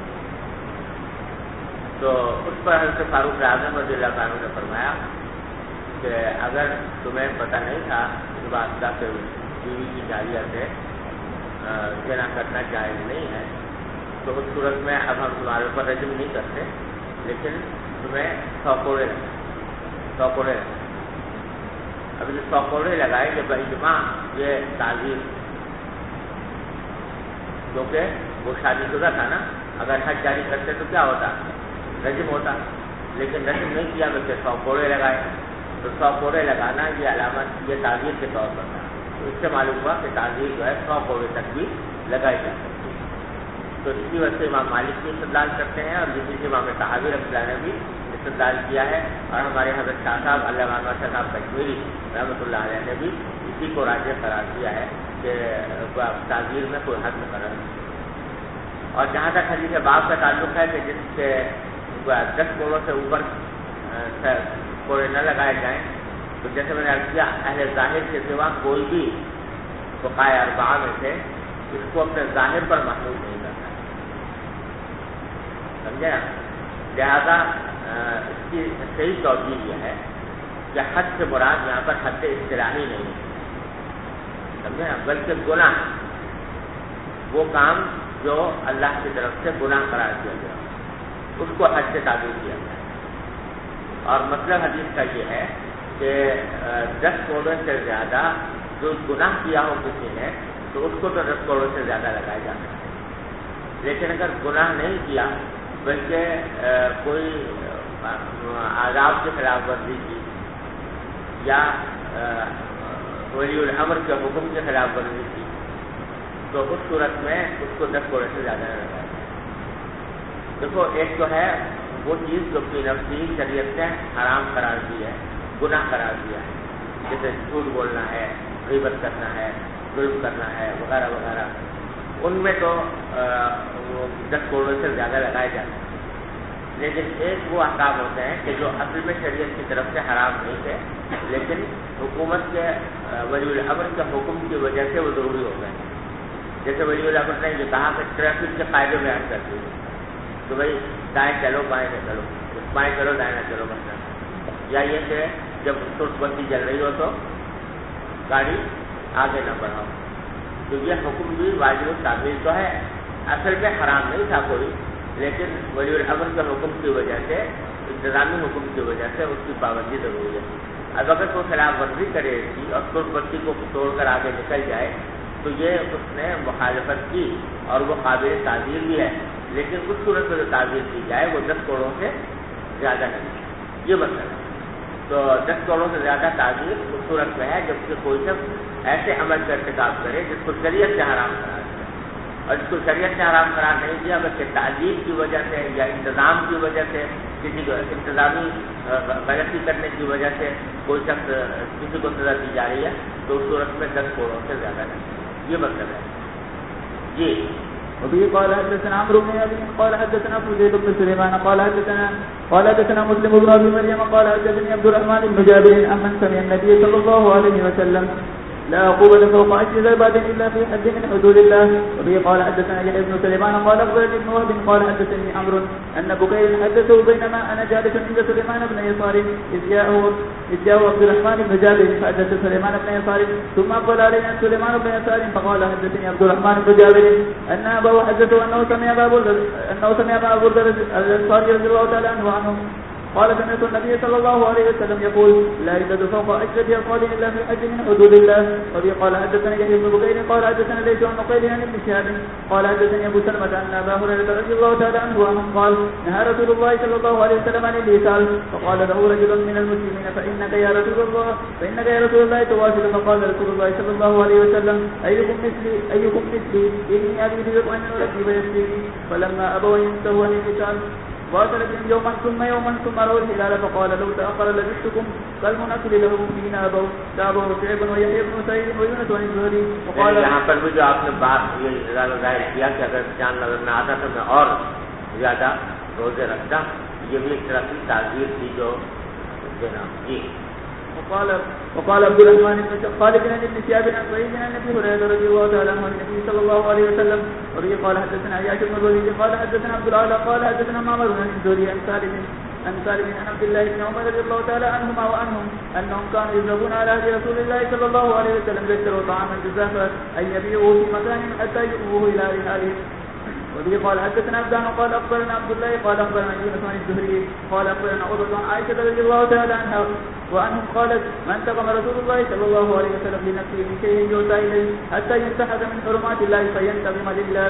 تو اس پر حضرت فاروق اعظم رضی اللہ عنہ نے فرمایا کہ اگر تمہیں پتہ نہیں تھا اس بات کا کہ بیوی کی جاریہ سے زنا کرنا جائز نہیں ہے، تو اس صورت میں اب ہم تمہارے اوپر رجم نہیں کرتے، لیکن تمہیں 100 کوڑے لگائے. اب یہ 100 کوڑے لگائے کہ باجماع یہ تعزیر، کیونکہ وہ شادی شدہ تھا نا، اگر حد جاری کرتے تو کیا ہوتا، رجم ہوتا، لیکن رجم نہیں کیا بلکہ 100 کوڑے لگائے. تو 100 کوڑے لگانا یہ علامت یہ تعزیر کے طور پر تھا. تو اس سے معلوم ہوا کہ تعزیر جو ہے 100 کوڑے تک بھی لگائی جا سکتی ہے. تو اسی وجہ سے امام مالک بھی استدلال کرتے ہیں، اور جسی سے امام طحاوی رحمۃ اللہ نے بھی استدلال کیا ہے، اور ہمارے حضرت شاہ صاحب علامہ انور شاہ صاحب کشمیری رحمۃ اللہ علیہ نے بھی اسی کو راجح قرار دیا ہے کہ تعزیر میں کوئی حد مقرر نہیں. اور جہاں تک حدیث باب کا تعلق ہے کہ جس سے 10 کوڑوں سے اوپر کوڑے نہ لگائے جائیں، تو جیسے میں نے عرض کیا اہل ظاہر کے سوا کوئی بھی فقہائے اربعہ میں سے اس کو اپنے ظاہر پر محمول نہیں کرتا ہے، سمجھے نا. لہٰذا اس کی صحیح توجیہ یہ ہے کہ حد سے مراد یہاں پر حد اصطلاحی نہیں ہے، سمجھے نا، بلکہ گناہ، وہ کام جو اللہ کی طرف سے گناہ قرار دیا گیا اس کو حد سے تعبیر کیا گیا. اور مطلب حدیث کا یہ ہے کہ 10 کوڑوں سے زیادہ جو گناہ کیا ہو کسی نے تو اس کو تو 10 کوڑوں سے زیادہ لگائے جاتے ہیں. لیکن اگر گناہ نہیں کیا بلکہ کوئی آداب کی خلاف ورزی کی یا ولی الامر کے حکم کی خلاف ورزی کی تو اس صورت میں اس کو 10 کوڑے سے زیادہ نہ لگایا جائے. دیکھو ایک تو ہے وہ چیز جو کہ نفسی شریعت نے حرام قرار دی ہے، گناہ قرار دیا ہے، جیسے جھوٹ بولنا ہے، غیبت کرنا ہے، ظلم کرنا ہے وغیرہ وغیرہ، ان میں تو 10 کوڑوں سے زیادہ لگائے جاتے ہیں. لیکن ایک وہ احکام ہوتے ہیں کہ جو اصل میں شریعت کی طرف سے حرام نہیں تھے لیکن حکومت کے ولی الامر کے حکم کی وجہ سے وہ ضروری ہو گئے. جیسے ولی الامر نے یہ کہا کہ ٹریفک کے قاعدے بیان کر دیے تو بھائی دائیں چلو بائیں نہ چلو، بائیں چلو دائیں نہ چلو مثلا، یا یہ کہ جب ترک بندی چل رہی ہو تو گاڑی آگے نہ بڑھاؤ. تو یہ حکم بھی واجب التعبیر تو ہے، اصل میں حرام نہیں تھا کوئی، لیکن ولی الامر کے حکم کی وجہ سے، انتظامی حکم کی وجہ سے اس کی پابندی ضروری ہے. اب اگر کوئی خلاف ورزی کرے گی اور ترک بندی کو توڑ کر آگے نکل جائے تو یہ اس نے مخالفت کی اور وہ قابل تعزیر بھی ہے، لیکن اس صورت میں جو تعزیر کی جائے وہ 10 کوڑوں سے زیادہ نہیں. یہ مطلب ہے. تو 10 کوڑوں سے زیادہ تعزیر اس صورت میں ہے جب کہ کوئی شخص ایسے عمل کا ارتکاب کرے جس کو شریعت سے حرام قرار دیا، اور جس کو شریعت سے حرام قرار نہیں دیا بلکہ تعزیر کی وجہ سے یا انتظام کی وجہ سے، کسی کو انتظامی غلطی کرنے کی وجہ سے کوئی شخص کسی کو سزا دی جا رہی ہے تو اس صورت میں 10 کوڑوں سے زیادہ نہیں. یہ مطلب ہے. جی وبه قال حدثنا عمرو بن ابي قال حدثنا فضيل بن سليمان قال حدثنا مسلم بن ابي مريم قال حدثني عبد الرحمن بن جابر عمن سمع النبي صلى الله عليه وسلم لا عقوبة فوق 10 ضربات إلا في حد من حدود الله. وبه قال حدثنا يحيى بن سليمان قال أخبرني ابن وهب قال حدثني عمرو أن بكير حدثه بينما أنا جالس عند سليمان بن يسار إذ جاءه عبد الرحمن بن جابر فحدث سليمان بن يسار ثم قال علينا سليمان بن يسار فقال حدثني عبد الرحمن بن جابر أن أباه حدثه أنه سمع أبا بردة الأنصاري رضي الله تعالى عنه قال سمعت النبي صلى الله عليه وسلم يقول لا يزاد فوق عشرة أصحاب إلا في الحج من حدود الله. وفي قال حدثنا يحيى بن بكير قال حدثنا ليس عن نقيل عن ابن شهاب قال حدثني أبو سلمة أن أبا هريرة رضي الله تعالى عنه قال نهى رسول الله صلى الله عليه وسلم عن الإيثار فقال له رجل من المسلمين فإنك يا رسول الله تواصل. فقال رسول الله صلى الله عليه وسلم أيكم مثلي إني أريد يطعم ولكي فيسقيني. فلما أبوا ينتهوا عن الإيثار واصل بهم يوما ثم رأوا الهلال فقال لو تأخر لجئتكم كالمنكر له حين أبوا تابعه شعيب ويحيى بن سعيد ويونس عن الزهري. وقال یہاں پر بھی جو آپ نے بات یہ ظاہر کیا کہ اگر چاند نظر نہ آتا تو میں اور زیادہ روزے رکھتا، یہ بھی ایک طرح کی تعزیر تھی جو دینا. جی وقال عبد الرحمن بن خالد بن شهاب عن سعيد عن ابي هريره رضي الله تعالى عنه عن النبي صلى الله عليه وسلم. وفي قال حدثنا عياش بن الوليد قال حدثنا عبد الاعلى قال حدثنا معمر بن الزهري عن سالم عن عبد الله بن عمر رضي الله تعالى عنهما وعنهم انهم كانوا يذهبون على عهد رسول الله صلى الله عليه وسلم يشتروا طعاما جزافا ان يبيعوه في مكان حتى يؤوه الى رحالهم. وفي قال حدثنا عبدان قال اخبرنا عبد الله قال اخبرنا يونس عن الزهري قال اخبرنا عروه عن عائشه رضي الله تعالى عنها وعنهم قالت ما انتقم رسول الله صلى الله عليه وسلم لنفسه من شيء يؤتى اليه حتى ينتهز من حرمات الله فينتقم لله.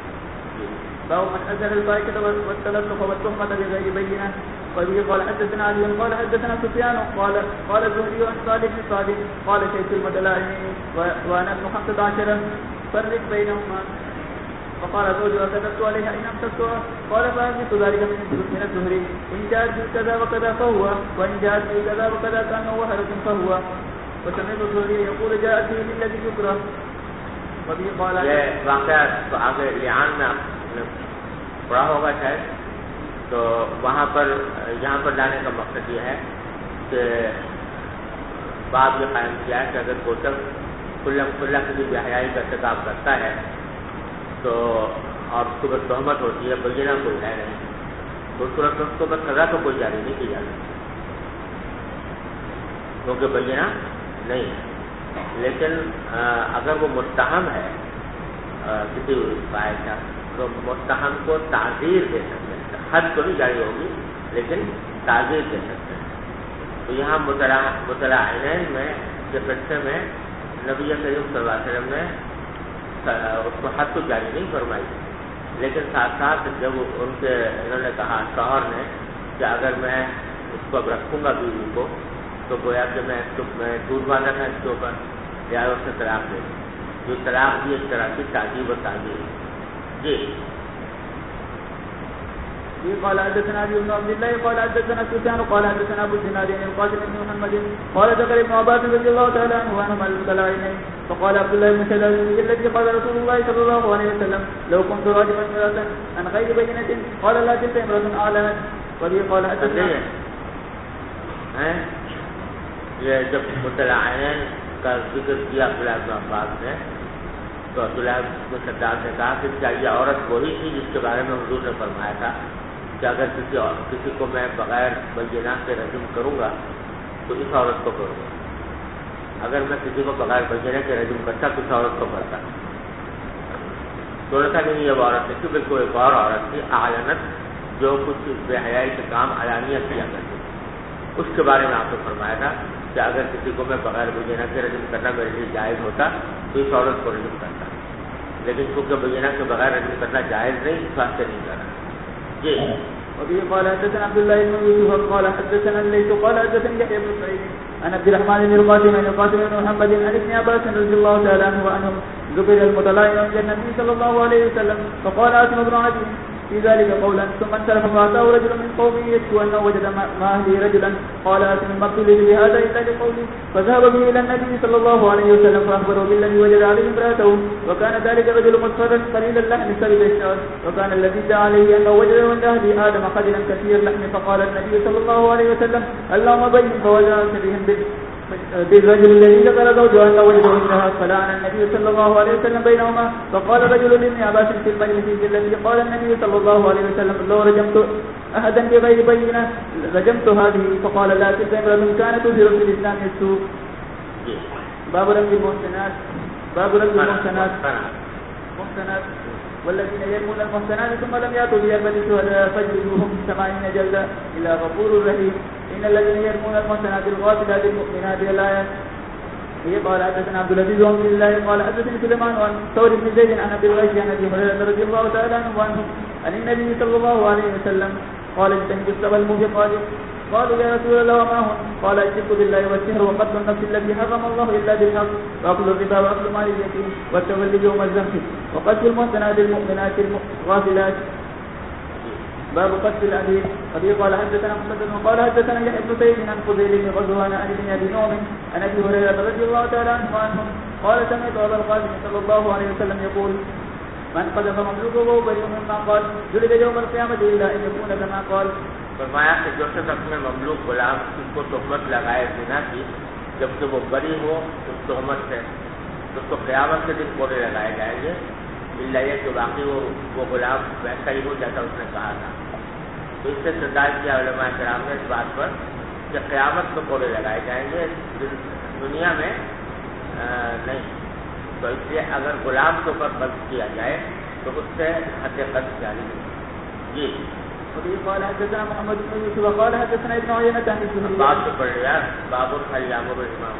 باب من أزل الفاحشة والتلطف والتهمة بغير بينة. وفي قال حدثنا علي قال حدثنا سفيان قال الزهري عن صالح بن صالح قال شيخ المتلاعنين وانا ابن 15 فرق بينهما. فقال زوجها كتبت عليها إن أمسكتها قال فأمسك ذلك من الزهري إن جاءت به كذا وكذا فهو وإن جاءت به كذا وكذا كان وهرة فهو. وسمعت الزهري يقول جاءت به الذي يكره. وفي قال یہ واقعہ تو آگے لعان میں پڑا ہوگا شاید، تو وہاں پر یہاں پر لانے کا مقصد یہ ہے کہ باب یہ قائم کیا ہے کہ اگر کوئی شخص کھلا کسی بے حیائی کا ارتکاب کرتا ہے تو اور اس کو بس تہمت ہوتی ہے، بینہ کوئی ہے نہیں، تو اس کو بس سزا تو کوئی جاری نہیں کی جاتی کیونکہ بینہ نہیں ہے. لیکن اگر وہ متہم ہے کسی فاحشہ تو متہم کو تعزیر دے سکتے ہیں، حد تو نہیں جاری ہوگی لیکن تعزیر دے سکتے ہیں. تو یہاں متلاعنین میں کے قصے میں نبی کریم صلی اللہ علیہ وسلم نے اس کو حد تو جاری نہیں فرمائی، لیکن ساتھ ساتھ جب انہوں نے کہا شوہر نے کہ اگر میں اس کو اب رکھوں گا بیوی کو تو گویا کہ میں دودھ باندھا تھا اس کے اوپر یا اس سے طلاق دے جو طلاق بھی ایک طرح کی تعجیب و تعزیر. جی قال حدثنا ابي بن عبد الله قال حدثنا سفيان قال حدثنا ابو الزناد عن القاسم بن محمد قال ذكر ابن عباس رضي الله تعالى عنه عنهما المتلاعنين. فقال عبد الله بن شداد الذي قال رسول الله صلى الله عليه وسلم لو كنت راجما امرأة عن غير بينة قال لا تلك امرأة اعلنت. وفي قال حدثنا یہ جب متلاعنین کا ذکر کیا عبداللہ بن عباس نے تو عبداللہ بن شداد نے کہا کہ کیا یہ عورت وہی تھی جس کے بارے میں حضور نے فرمایا تھا کہ اگر کسی کو میں بغیر بینہ کے رجم کروں گا تو اس عورت کو کروں گا، اگر میں کسی کو بغیر بینہ کے رجم کرتا تو اس عورت کو کرتا. تو ایسا نہیں یہ عورت ہے کہ بالکل ایک اور عورت تھی اعلانت جو کچھ بے حیائی کے کام علانیہ کیا کرتی، اس کے بارے میں آپ نے فرمایا تھا کہ اگر کسی کو میں بغیر بینہ کے رجم کرنا میرے لیے جائز ہوتا تو اس عورت کو رجم کرتا، لیکن چونکہ بینہ کے بغیر رجم کرنا جائز نہیں اس واسطے نہیں کرنا. جی وفي قال حدثنا عبد الله بن يوسف قال حدثنا الليث قال حدثني يحيى بن سعيد عن عبد الرحمن بن القاسم بن محمد عن ابن عباس رضي الله تعالى عنه وعنهم ذكر المتلاعنون عند النبي صلى الله عليه وسلم فقال عاصم بن عدي في ذلك قولا ثم انصرف فأتاه رجل من قومه يشكو أنه وجد مع أهله رجلا قال عاصم ما ابتليت بهذا إلا لقومي فذهب به إلى النبي صلى الله عليه وسلم فأخبره بالذي وجد عليه امرأته وكان ذلك رجل مصفرا قليل اللحم سبيل الشعر وكان الذي دعا عليه أنه وجد عند أهل آدم قدرا كثير اللحم فقال النبي صلى الله عليه وسلم اللهم بين فوجعت بهم بالرجل الذي ذكر زوجها أنه وجده عندها فلعن النبي صلى الله عليه وسلم بينهما. فقال رجل لابن عباس في المجلس الذي قال النبي صلى الله عليه وسلم لو رجمت أحدا بغير بينة رجمت هذه. فقال لا تلك امرأة كانت تظهر في الإسلام السوء. باب رجم المحسنات والذين يرمون المحصنات ثم لم يأتوا بأربعة شهداء فاجلدوهم 80 جلدة إلا غفور رحيم. إن الذين يرمون المحصنات الغافلات المؤمنات الآية. قال حدثنا عبد العزيز بن عبد الله قال حدثني سليمان عن ثور بن زيد عن ابي الغيث عن ابي هريره رضي الله تعالى عنه عن النبي صلى الله عليه وسلم قال اجتنبوا السبع الموبقات. قالوا يا رسول الله وما هن؟ قال الشرك بالله والسحر وقتل النفس التي حرم الله الا بالحق واكل الربا واكل مال اليتيم والتولي يوم الزحف وقتل المحصنات المؤمنات الغافلات. باب قتل الأبي. أبي قال حدثنا محمد وقال حدثنا يحيى بن سعيد عن فضيل بن غزوان عن ابن أبي نعم عن أبي هريرة رضي الله تعالى عنه قال سمعت أبا القاسم صلى الله عليه وسلم يقول من قذف مملوكه وهو بريء مما قال جلد يوم القيامة إلا أن يكون كما قال. فرمایا کہ جو شخص اپنے مملوک غلام کو تہمت لگائے زنا کی جب کہ وہ بری ہو اس تہمت سے تو اس کو قیامت کے دن کوڑے لگائے جائیں گے اللہ یہ کہ واقعی وہ غلام ویسا ہی ہو جیسا اس نے کہا تھا. تو اس سے استدلال کیا علماء کرام نے اس بات پر کہ قیامت کو کوڑے لگائے جائیں گے دنیا میں نہیں. تو اس لیے اگر غلام کے اوپر قتل کیا جائے تو اس سے حد قتل جاری ہے. جی قال حدثنا محمد بن يوسف قال حدثنا ابن عيينة عن الزهري. باب سے پڑھ رہا باب هل يأمر الإمام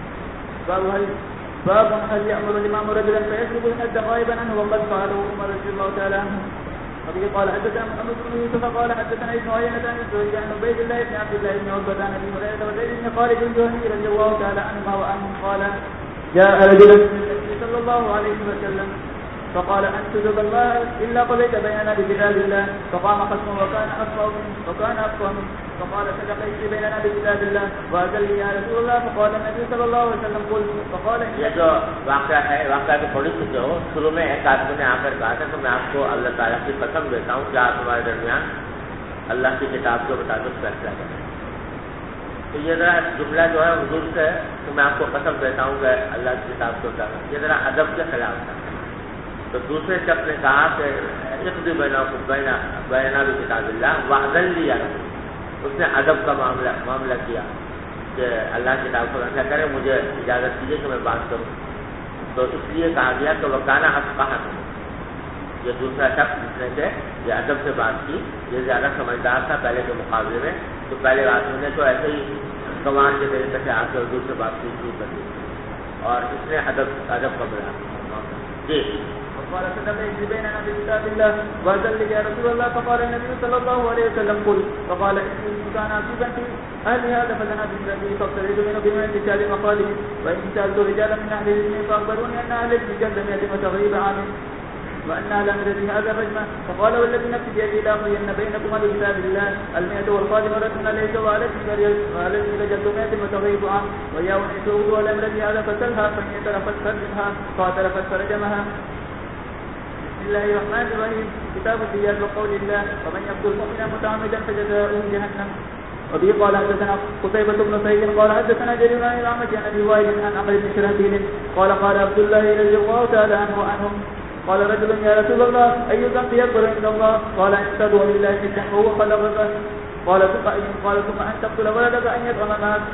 باب هل يأمر الإمام رجلا فيسلب الحد غائبا عنه وقد فعله عمر رضي الله تعالى عنه. قال حدثنا محمد بن يوسف قال حدثنا ابن عيينة عن الزهري عن عبيد الله بن عبد الله بن عتبة عن ابي هريرة وزيد بن خالد الجهني رضي الله تعالى عنهما وعنهم قال جاء رجل النبي صلى الله عليه وسلم فقال أنشدك الله إلا قضيت بيننا بكتاب الله. فقام خصمه وكان أفقه منه فقال صدقت بيننا بكتاب الله وأذل لي يا رسول الله. فقال النبي صلى الله عليه وسلم قل. فقال یہ جو واقعہ ہے واقعہ کو پڑھ چکے ہو. شروع میں ایک آدمی نے آ کر کہا تھا کہ میں آپ کو اللہ تعالیٰ کی قسم دیتا ہوں کہ آپ ہمارے درمیان اللہ کی کتاب کے مطابق فیصلہ کریں. تو یہ ذرا جملہ جو ہے حضور سے کہ میں آپ کو قسم دیتا ہوں کہ اللہ کی کتاب کے مطابق یہ ذرا ادب کے خلاف تھا. تو دوسرے شخص نے کہا کہ اقضی بینا بھی کتاب اللہ وأذن لي یا رسول. اس نے ادب کا معاملہ کیا کہ اللہ کی کتاب کو ایسا کرے مجھے اجازت دیجیے کہ میں بات کروں. تو اس لیے کہا گیا کہ وکانہ افقہ منہ. یہ دوسرا شخص جس نے سے یہ ادب سے بات کی یہ زیادہ سمجھدار تھا پہلے کے مقابلے میں. تو پہلے آدمی نے تو ایسے ہی کمان کے طریقے سے آ کے حضور سے بات کی شروع کر دی اور اس نے ادب کا بڑا. جی قال صدقت بيننا بكتاب الله وأذن لي يا رسول الله. فقال النبي صلى الله عليه وسلم قل. فقال إن كان عصيبا في أهل هذا فلنا بالذي فاقترض منه بما رجال مقاله وإن سألت رجالا من أهل العلم فأخبروني أن أهل الرجال لم يتم تغيب عنه وأن على مرض هذا الرجمة. فقال والذي نفسي بيده لأقضين بينكما بكتاب الله المئة والقادم رجم ليس وعليه رجل 100 وتغيب عنه وياه نعته والأمرض هذا فسلها فإن اعترفت فرجمها فاعترفت فرجمها. بسم الله الرحمن الرحيم. كتاب الديات وقول الله ومن يقتل مؤمنا متعمدا فجزاؤه جهنم. وبه قال حدثنا قتيبة بن سعيد قال حدثنا جرير عن الأعمش عن أبي وائل عن عمرو بن شرحبيل قال قال عبد الله رضي الله تعالى عنه وعنهم قال رجل يا رسول الله أي ذنب يكبر عند الله؟ قال أن تدعو لله ندا وهو خلقك. قال ثم أن تقتل ولدك أن يطعم معك.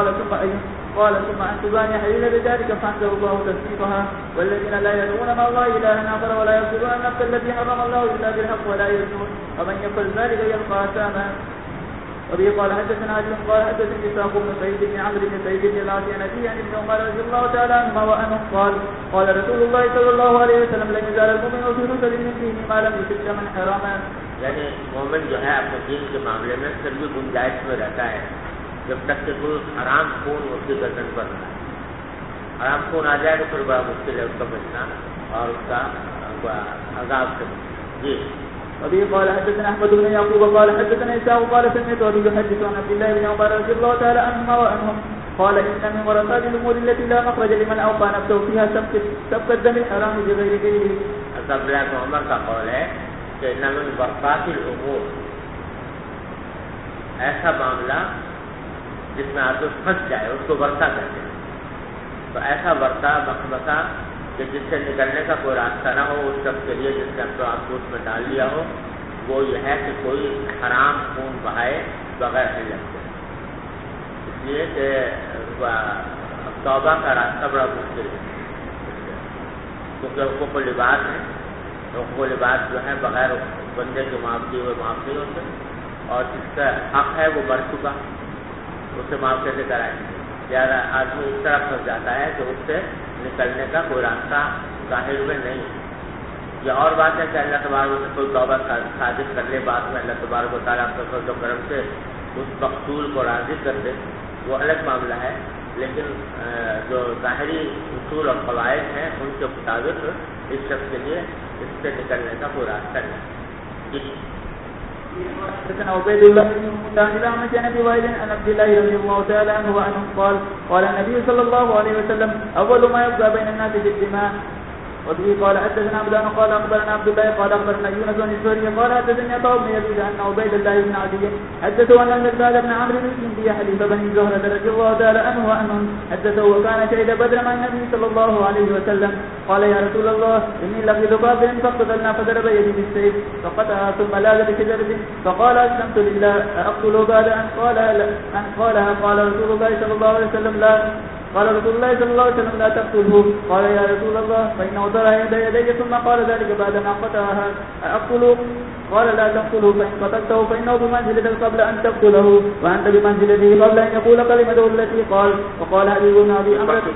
قال ثم أن تباني حليل بذلك فأنزل الله تسليفها والذين لا يدعون مع الله إلها آخر ولا يقتلون النفس التي حرم الله إلا بالحق ولا يزنون ومن يفعل ذلك يلقى أثاما. وبه قال حدثنا عدل قال حدثني إسحاق بن سعيد بن عمرو بن سعيد بن العاصي عن أبيه عن ابن عمر رضي الله تعالى عنهما وعنه قال رسول الله صلى الله عليه وسلم لم يزال المؤمن في نصر من دينه ما لم يصب دما حراما. یعنی مومن جو ہے اپنے دین کے معاملے میں پھر بھی گنجائش میں رہتا ہے جب تک کہ کوئی حرام خون اس کی گردن پر نہ آئے. حرام خون آ جائے تو پھر بڑا مشکل ہے اس کا بچنا اور اس کا عذاب سے. جی وبه قال حدثنا احمد بن يعقوب قال حدثنا اسحاق قال سمعت ابي يحدث عن عبد الله بن عمر رضي الله تعالى عنهما وعنهم قال ان من ورثات الامور التي لا مخرج لمن اوقع نفسه فيها سفك الدم الحرام بغير دليل. عبد الله بن عمر کا قول ہے کہ ان من ورثات الامور ایسا معاملہ جس میں آدمی پھنس جائے اس کو ورثہ کہتے ہیں. تو ایسا ورثہ مخمصہ کہ جس سے نکلنے کا کوئی راستہ نہ ہو اس شخص کے لیے جس نے اب تو آپ کو اس میں ڈال لیا ہو وہ یہ ہے کہ کوئی حرام خون بہائے بغیر علت سے. اس لیے کہ توبہ کا راستہ بڑا مشکل ہے کیونکہ حقوق و لباس ہے. حقوق العباد جو ہیں بغیر بندے کے معاف کیے ہوئے معاف نہیں ہوتے، اور جس کا حق ہے وہ مر چکا اسے معاف کیسے کرائیں؟ لہٰذا آدمی اس طرح پھنس جاتا ہے کہ اس سے نکلنے کا کوئی راستہ ظاہر میں نہیں۔ یہ اور بات ہے کہ اللہ تبارک سے کوئی توبہ صادق کر لے، بعد میں اللہ تبارک و تعالیٰ اپنے فضل و کرم سے اس مقتول کو راضی کر دے، وہ الگ معاملہ ہے، لیکن جو ظاہری اصول اور قواعد ہیں ان کے مطابق اس شخص کے لیے اس سے نکلنے کا کوئی راستہ نہیں۔ حدثنا عبيد الله بن مجاهد عن ابي وائل عن عبد الله رضي الله تعالى عنه وعنه قال النبي صلى الله عليه وسلم اول ما يبدا بين الناس بالدماء. وبه قال حدثنا عبدان قال اخبرنا عبد الله قال اخبرنا يونس بن الزهري قال حدثني عطاء بن يزيد ان عبيد الله بن عدي حدثه ان المقداد بن عمرو بن سندي حليف بني زهرة رضي الله تعالى عنه وعنهم حدثه وكان شهد بدرا مع النبي صلى الله عليه وسلم قال يا رسول الله اني لقيت كافرا فاقتتلنا فضرب يدي بالسيف فقطعها ثم لاذ بشجرة فقال اسلمت لله اقتله بعد ان قالها قال رسول الله صلى الله عليه وسلم لا قال رسول الله صلى الله عليه وسلم لا تقتله قال يا رسول الله فإنه ضرع يدي ثم قال ذلك بعد ما قطعها أقتله قال لا تقتله فإن قتلته فإنه بمنزلة قبل أن تقتله وأنت بمنزلته قبل أن يقول كلمته التي قال. وقال حبيب بن أبي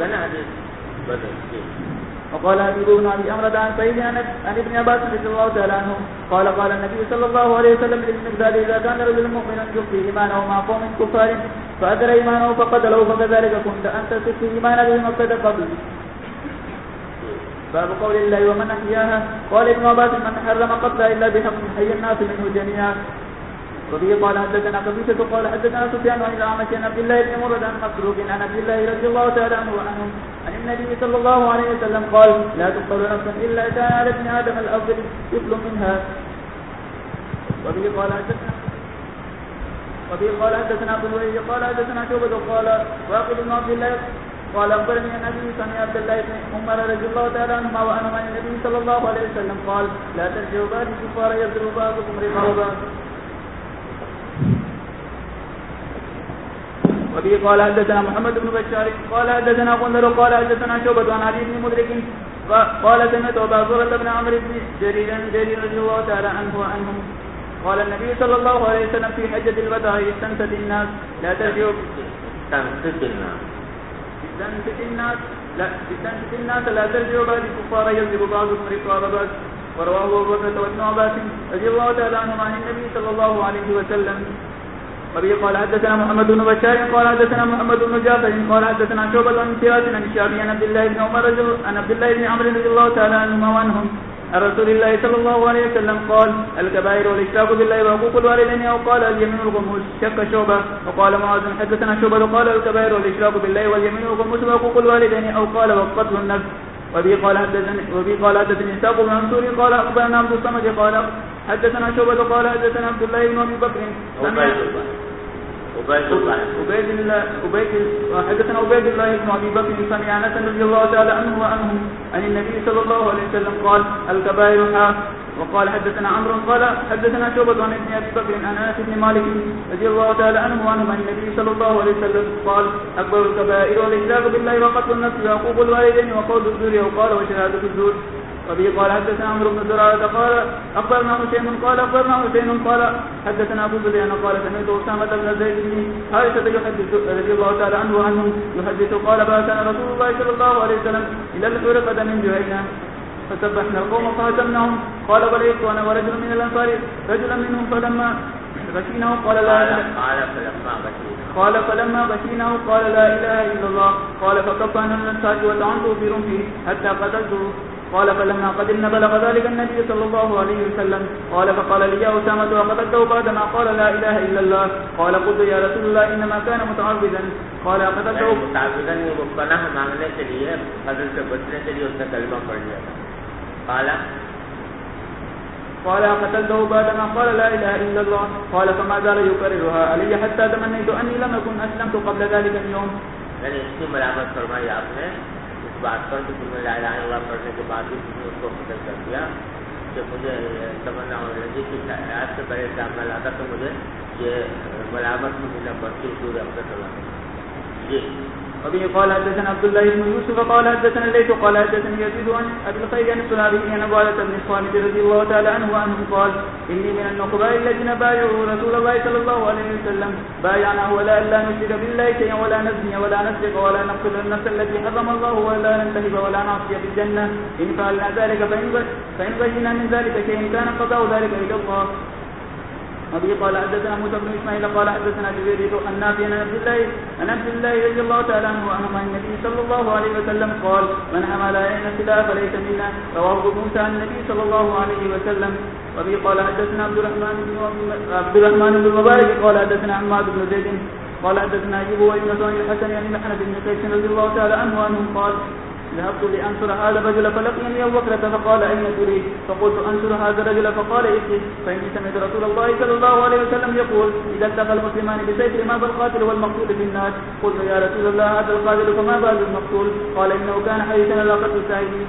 أمرة عن سعيد عن ابن عباس رضي الله تعالى عنه قال قال النبي صلى الله عليه وسلم للمقداد إذا كان رجل مؤمنا يخفي إيمانه مع قوم كفار فأدر إيمانه فقتله فكذلك كنت أنت تخفي إيمانك بمقتد قبل. باب قول الله ومن أحياها قال ابن عباس من حرم قتلها إلا بحق حي الناس منه جميعا. وبه قال حدثنا قبيصة قال حدثنا سفيان عن الأعمش عن عبد الله بن مرد عن مسروق عن عبد الله رضي الله تعالى عنه وعنهم عن النبي صلى الله عليه وسلم قال لا تقتل نفسا إلا كان على ابن آدم الأفضل طفل منها. وبه قال حدثنا ابو الوليد قال حدثنا شعبة قال واقد بن عبد الله قال أخبرني النبي سمع عبد الله بن عمر رضي الله تعالى عنهما وعنهم عن النبي صلى الله عليه وسلم قال لا ترجعوا بعد الكفار يضرب بعضكم رقابا. وبه قال حدثنا محمد بن بشار قال حدثنا غندر قال حدثنا شعبة عن علي بن مدرك قال سمعت أبا زرة بن عمرو بن جرير رضي الله تعالى عنه وعنهم قال النبي صلى الله عليه وسلم في حجة الوداع استنفت الناس لا ترجعوا لا ترجعوا بعد الكفار يضرب بعضكم رقاب بعض. ورواه أبو بكر وابن عباس رضي الله تعالى عنهما عن النبي صلى الله عليه وسلم. وبه قال حدثنا محمد بن بشار قال حدثنا محمد بن جعفر قال حدثنا شعبة عن امتياز عن الشعبي عن عبد الله بن عمر عن عبد الله بن عمرو رضي الله تعالى عنهما وعنهم عن رسول الله صلى الله عليه وسلم قال الكبائر والاشراك بالله وحقوق الوالدين او قال اليمين والغموس. شك شعبة وقال معاذ حدثنا شعبة قال الكبائر والاشراك بالله واليمين والغموس وحقوق الوالدين او قال وقتل النفس. وبه قال حدثني اسحاق بن منصور قال اخبرنا عبد الصمد قال حدثنا شعبة قال حدثنا عبد الله بن ابي بكر حدثنا عبيد الله بن ابي بكر سمع انس رضي الله تعالى عنه وعنهم عن النبي صلى الله عليه وسلم قال الكبائر حق. وقال حدثنا عمرو قال حدثنا شعبة عن ابن ابي بكر عن انس بن مالك رضي الله تعالى عنه وعنهم عن النبي صلى الله عليه وسلم قال اكبر الكبائر والاشراك بالله وقتل النفس وحقوق الوالدين وقول الزور وقال وشهادة الزور. وبه قال حدثنا عمرو بن زرارة قال أخبرنا حسين قال حدثنا أبو سفيان قال سمعت أسامة بن زيد بن حارثة يحدث رضي الله تعالى عنه وعنهم يحدث قال بعثنا رسول الله صلى الله عليه وسلم إلى الحرقة من جهينة فسبحنا القوم فهزمناهم قال بلغت أنا ورجل من الأنصار رجلا منهم فلما غشيناه قال فلما غشيناه قال لا إله إلا الله قال فكفانا الأنصار وطعنته في رمحه حتى قتلته قال فلما قدمنا بلغ ذلك النبي صلى الله عليه وسلم قال فقال لي يا أسامة وقتلته بعدما قال لا إله إلا الله قال قلت يا رسول الله إنما كان متعوذا قال قتلته متعوذا پناہ مانگنے کے لیے حضرت سے بچنے کے لیے اس نے کلمہ پڑھ لیا تھا. قال قتلته بعدما قال لا إله إلا الله قال فما زال يكررها علي حتى تمنيت أني لم أكن أسلمت قبل ذلك اليوم. یعنی اس کی ملامت فرمائی آپ نے اس بات پر کہ تم نے لا الہ الا اللہ پڑھنے کے بعد بھی تم نے اس کو قتل کر دیا کہ مجھے تمنا ہونے لگی کہ آج سے پہلے سامنا لاتا تو مجھے یہ ملامت بھی مجھے پڑتی سورہ اپنے سلام. جی وبه قال حدثنا عبد الله بن يوسف قال حدثنا الليث قال حدثني يزيد عن ابي الخير عن الصنابي عن عبادة بن الصامت رضي الله تعالى عنه وعنهم قال اني من النقباء الذين بايعوا رسول الله صلى الله عليه وسلم بايعناه ولا الا نشرك بالله شيئا ولا نزني ولا نسرق ولا نقتل النفس التي حرم الله ولا ننتهب ولا نعصي في الجنه ان فعلنا ذلك فان بينا من ذلك شيء كان قضاء ذلك الى الله. وبه قال حدثنا موسى بن اسماعيل قال حدثنا جرير عن نافع عن عبد الله رضي الله تعالى عنه عن النبي صلى الله عليه وسلم قال من حمل علينا السلاح فليس منا رواه موسى عن النبي صلى الله عليه وسلم. وبه قال حدثنا عبد الرحمن بن المبارك قال حدثنا عماد بن زيد قال حدثنا ايوب وابن سعيد الحسن عن محمد بن قيس رضي الله تعالى عنه قال ذهبت لأنصر هذا الرجل فلقيني أبو بكر فقال أين تريد؟ فقلت أنصر هذا الرجل فقال اجلس فإني سمعت رسول الله صلى الله عليه وسلم يقول إذا التقى المسلمان بسيف ما بالقاتل والمقتول في النار. قلت يا رسول الله هذا القاتل فما بال المقتول؟ قال إنه كان حريصا على قتل الشاهدين.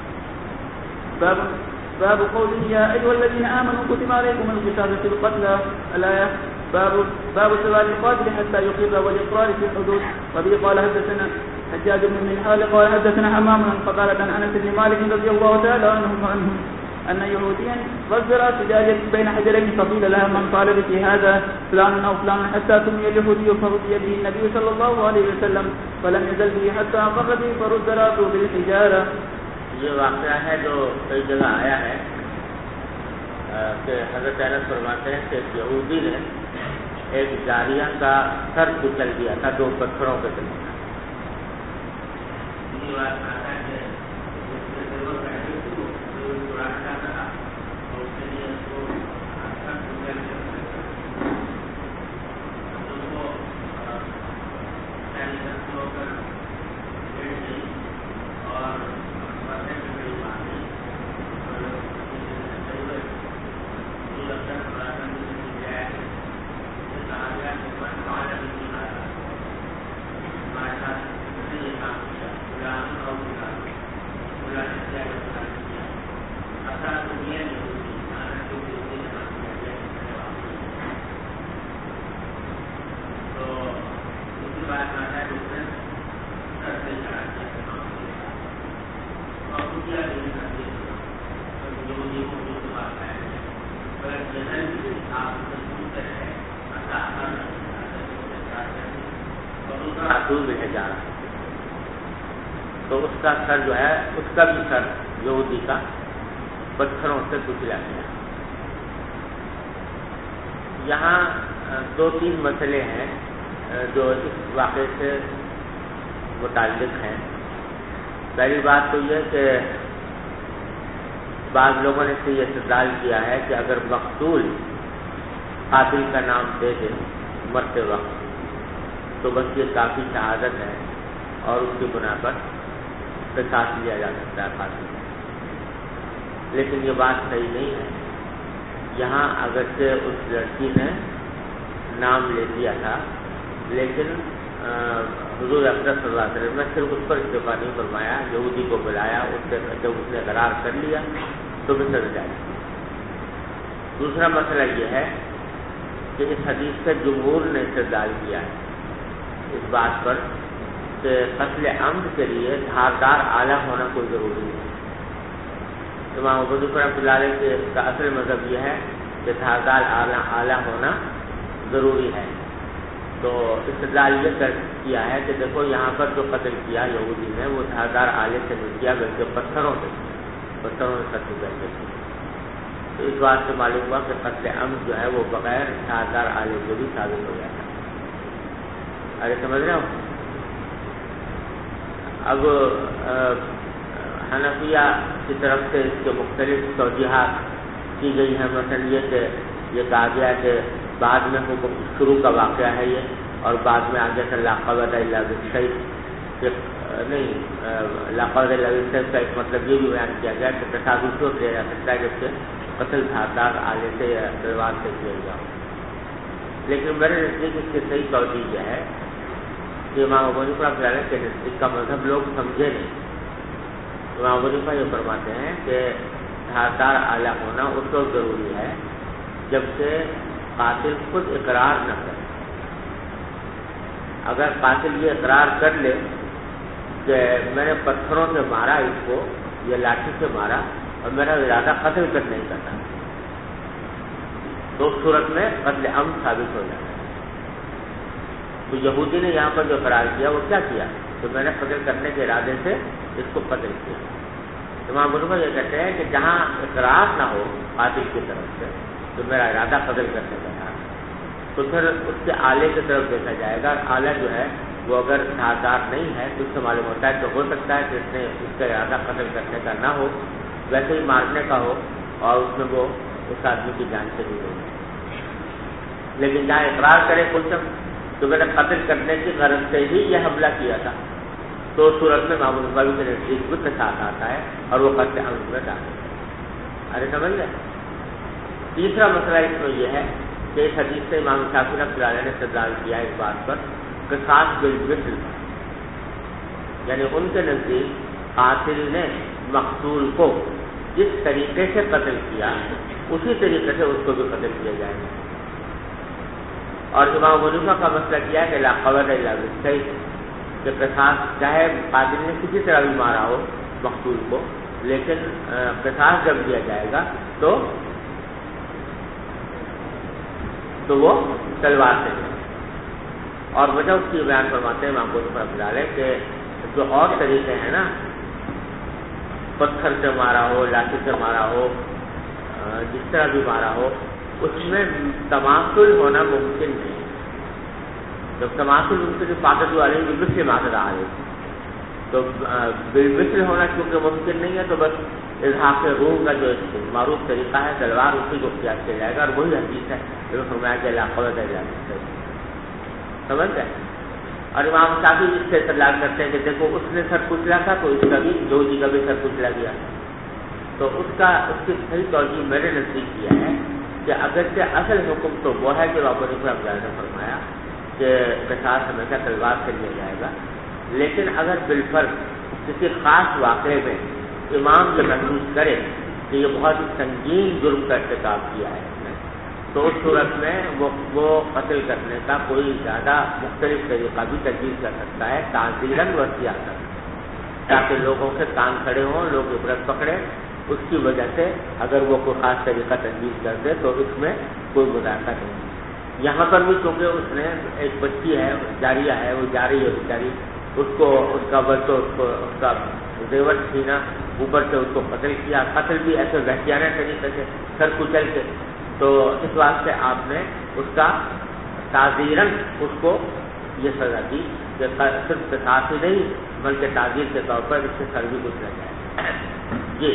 باب قوله يا أيها الذين آمنوا كتب عليكم القصاص في القتلى الآية. باب سؤال القاتل حتى يقر والإقرار في الحدود. وبه قال حدثنا حجاج بن منهال قال حدثنا حمام عن قتادة عن انس بن مالك رضي الله تعالى عنه ان يهوديا غزر زجاجة بين حجرين فقيل لها من طالب في هذا فلان او فلان حتى سمي اليهودي فرضي به النبي صلى الله عليه وسلم فلم يزل به حتى اقر به فرد راسه بالحجارة. یہ واقعہ ہے جو کئی جگہ آیا ہے کہ حضرت انس فرماتے ہیں کہ یہودی نے ایک جاریہ کا سر کچل دیا تھا 2 پتھروں کے ذریعے. تو اس کا سر جو ہے اس کا بھی سر یہودی کا پتھروں سے کچلا گیا. یہاں 2-3 مسئلے ہیں جو اس واقعے سے متعلق ہیں. پہلی بات تو یہ کہ بعض لوگوں نے سے یہ استدلال کیا ہے کہ اگر مقتول قاتل کا نام دے دے مرتے وقت تو بس یہ کافی شہادت ہے اور اس کی بنا پر قصاص لیا جا سکتا ہے قاتل. لیکن یہ بات صحیح نہیں ہے. یہاں اگرچہ اس لڑکی نے نام لے دیا تھا لیکن حضور اکرم صلی اللہ علیہ وسلم نے صرف اس پر اتفاق نہیں فرمایا. یہودی کو بلایا, جب اس نے قرار کر لیا تو بھی سزا جائے. دوسرا مسئلہ یہ ہے کہ اس حدیث سے جمہور نے استدلال کیا ہے اس بات پر کہ قتل عمد کے لیے دھاردار آلہ ہونا کوئی ضروری نہیں. امام ابو حنیفہ رحمۃ اللہ علیہ کا اصل مذہب یہ ہے کہ دھاردار آلہ ہونا ضروری ہے. تو استدلال یہ کیا ہے کہ دیکھو یہاں پر جو قتل کیا یہودی نے وہ دھاردار آلے سے نہیں کیا بلکہ پتھروں سے قتل کرتے تھے. تو اس بات سے معلوم ہوا کہ قتل عمد جو ہے وہ بغیر دھاردار آلے سے بھی ثابت ہو جاتا ہے. ارے سمجھ رہے ہو؟ اب حنفیہ کی طرف سے اس کے مختلف توجیحات کی گئی ہیں. مثلا یہ کہ یہ کہا گیا کہ بعد میں حکم شروع کا واقعہ ہے یہ, اور بعد میں آگے سے لا قوت الا بالسیف نہیں, لا قوت الا بالسیف کا ایک مطلب یہ بھی بیان کیا گیا کہ تصادف تو کیا جا سکتا ہے جب سے قتل دھاردار آلے سے یا تلوار سے کیا جاؤ. لیکن میرے نزدیک اس کی صحیح توجیہ یہ ہے کہ امام ابو حنیفہ رحمۃ اللہ علیہ کے نزدیک کا مذہب لوگ سمجھے نہیں. امام ابو حنیفہ یہ فرماتے ہیں کہ دھاردار آلہ ہونا اس وقت ضروری ہے جب سے قاتل خود اقرار نہ کرے. اگر قاتل یہ اقرار کر لے کہ میں نے پتھروں سے مارا اس کو یا لاٹھی سے مارا اور میرا ارادہ قتل کرنے کا تھا، تو اس صورت میں قتل عمد ثابت ہو جاتا ہے۔ تو یہودی نے یہاں پر جو اقرار کیا وہ کیا کیا؟ تو میں نے قتل کرنے کے ارادے سے اس کو قتل کیا۔ امام ابو حنیفہ یہ کہتے ہیں کہ جہاں اقرار نہ ہو قاتل کی طرف سے تو میرا ارادہ قتل کرنے کا تھا، تو پھر اس کے آلے کی طرف دیکھا جائے گا۔ آلہ جو ہے وہ اگر دھاردار نہیں ہے تو اس سے معلوم ہوتا ہے کہ ہو سکتا ہے کہ اس کا ارادہ قتل کرنے کا نہ ہو، ویسے ہی مارنے کا ہو اور اس میں وہ اس آدمی کی جان چلی گئی۔ لیکن جہاں اقرار کرے کوئی شخص تو میں نے قتل کرنے کی غرض سے ہی یہ حملہ کیا تھا، تو اس صورت میں امام ابو حنیفہ کے نزدیک بھی ساتھ آتا ہے اور وہ قتل عمد میں ڈالتا ہے۔ ارے سمجھ لیں۔ تیسرا مسئلہ اس میں یہ ہے کہ اس حدیث سے امام شافعی رحمۃ اللہ علیہ نے استدلال کیا اس بات پر قصاص بالمثل، یعنی ان کے نزدیک قاتل نے مقتول کو جس طریقے سے قتل کیا اسی طریقے سے اس کو بھی قتل کیا جائے گا۔ اور امام ابو حنیفہ کا مسئلہ کیا ہے کہ لا قوت الا بالسیف، کہ قصاص چاہے قاتل نے کسی طرح بھی مارا ہو مقتول کو، لیکن قصاص جب دیا جائے گا تو وہ تلوار سے ہے۔ اور وجہ اس کی بیان فرماتے ہیں امام ابو حنیفہ رحمۃ اللہ علیہ کہ جو اور طریقے ہیں نا، پتھر سے مارا ہو، لاٹھی سے مارا ہو، جس طرح بھی مارا ہو، اس میں تماثل ہونا ممکن نہیں۔ جب تماثل ممکن فاتح علیہ بالمثل ماتد علیہ، تو بالمثل ہونا کیونکہ ممکن نہیں ہے تو بس اظہار روح کا جو معروف طریقہ ہے تلوار اسی کو اختیار کیا جائے گا، اور وہی حدیث ہے جو فرمایا کہ لا قوت الا بالسیف۔ سمجھ گئے؟ اور امام شافعی اس سے استدلال کرتے ہیں کہ دیکھو اس نے سر کچلا تھا تو اس کا بھی جوزی کا بھی سر کچلا گیا، تو اس کی صحیح توجہ میرے نزدیک کیا ہے کہ اگرچہ اصل حکم تو وہ ہے کہ ابو حنیفہ رحمۃ اللہ نے فرمایا کہ قصاص ہمیشہ تلوار سے لیا جائے گا، لیکن اگر بالفرض کسی خاص واقعے میں امام یہ محسوس کرے کہ یہ بہت ہی سنگین جرم کا ارتکاب کیا ہے تو اس صورت میں وہ قتل کرنے کا کوئی زیادہ مختلف طریقہ بھی تجویز کر سکتا ہے، تعزیراً و سیاستاً، تاکہ لوگوں کے کان کھڑے ہوں، لوگ عبرت پکڑیں۔ اس کی وجہ سے اگر وہ کوئی خاص طریقہ تجویز کر دے تو اس میں کوئی مذاکرہ نہیں۔ یہاں پر بھی چونکہ اس نے ایک بچی ہے، جاریہ ہے، وہ جاری ہے بیچاری، اس کا بچہ اس کا زیور چھینا، اوپر سے اس کو قتل کیا، قتل بھی ایسے وحشیانہ طریقے سے سر کچل کے، تو اس واسطے آپ نے اس کا تعزیراً اس کو یہ سزا دی کہ صرف قصاص ہی نہیں بلکہ تعزیر کے طور پر اس سے سر بھی کچلا جائے۔ جی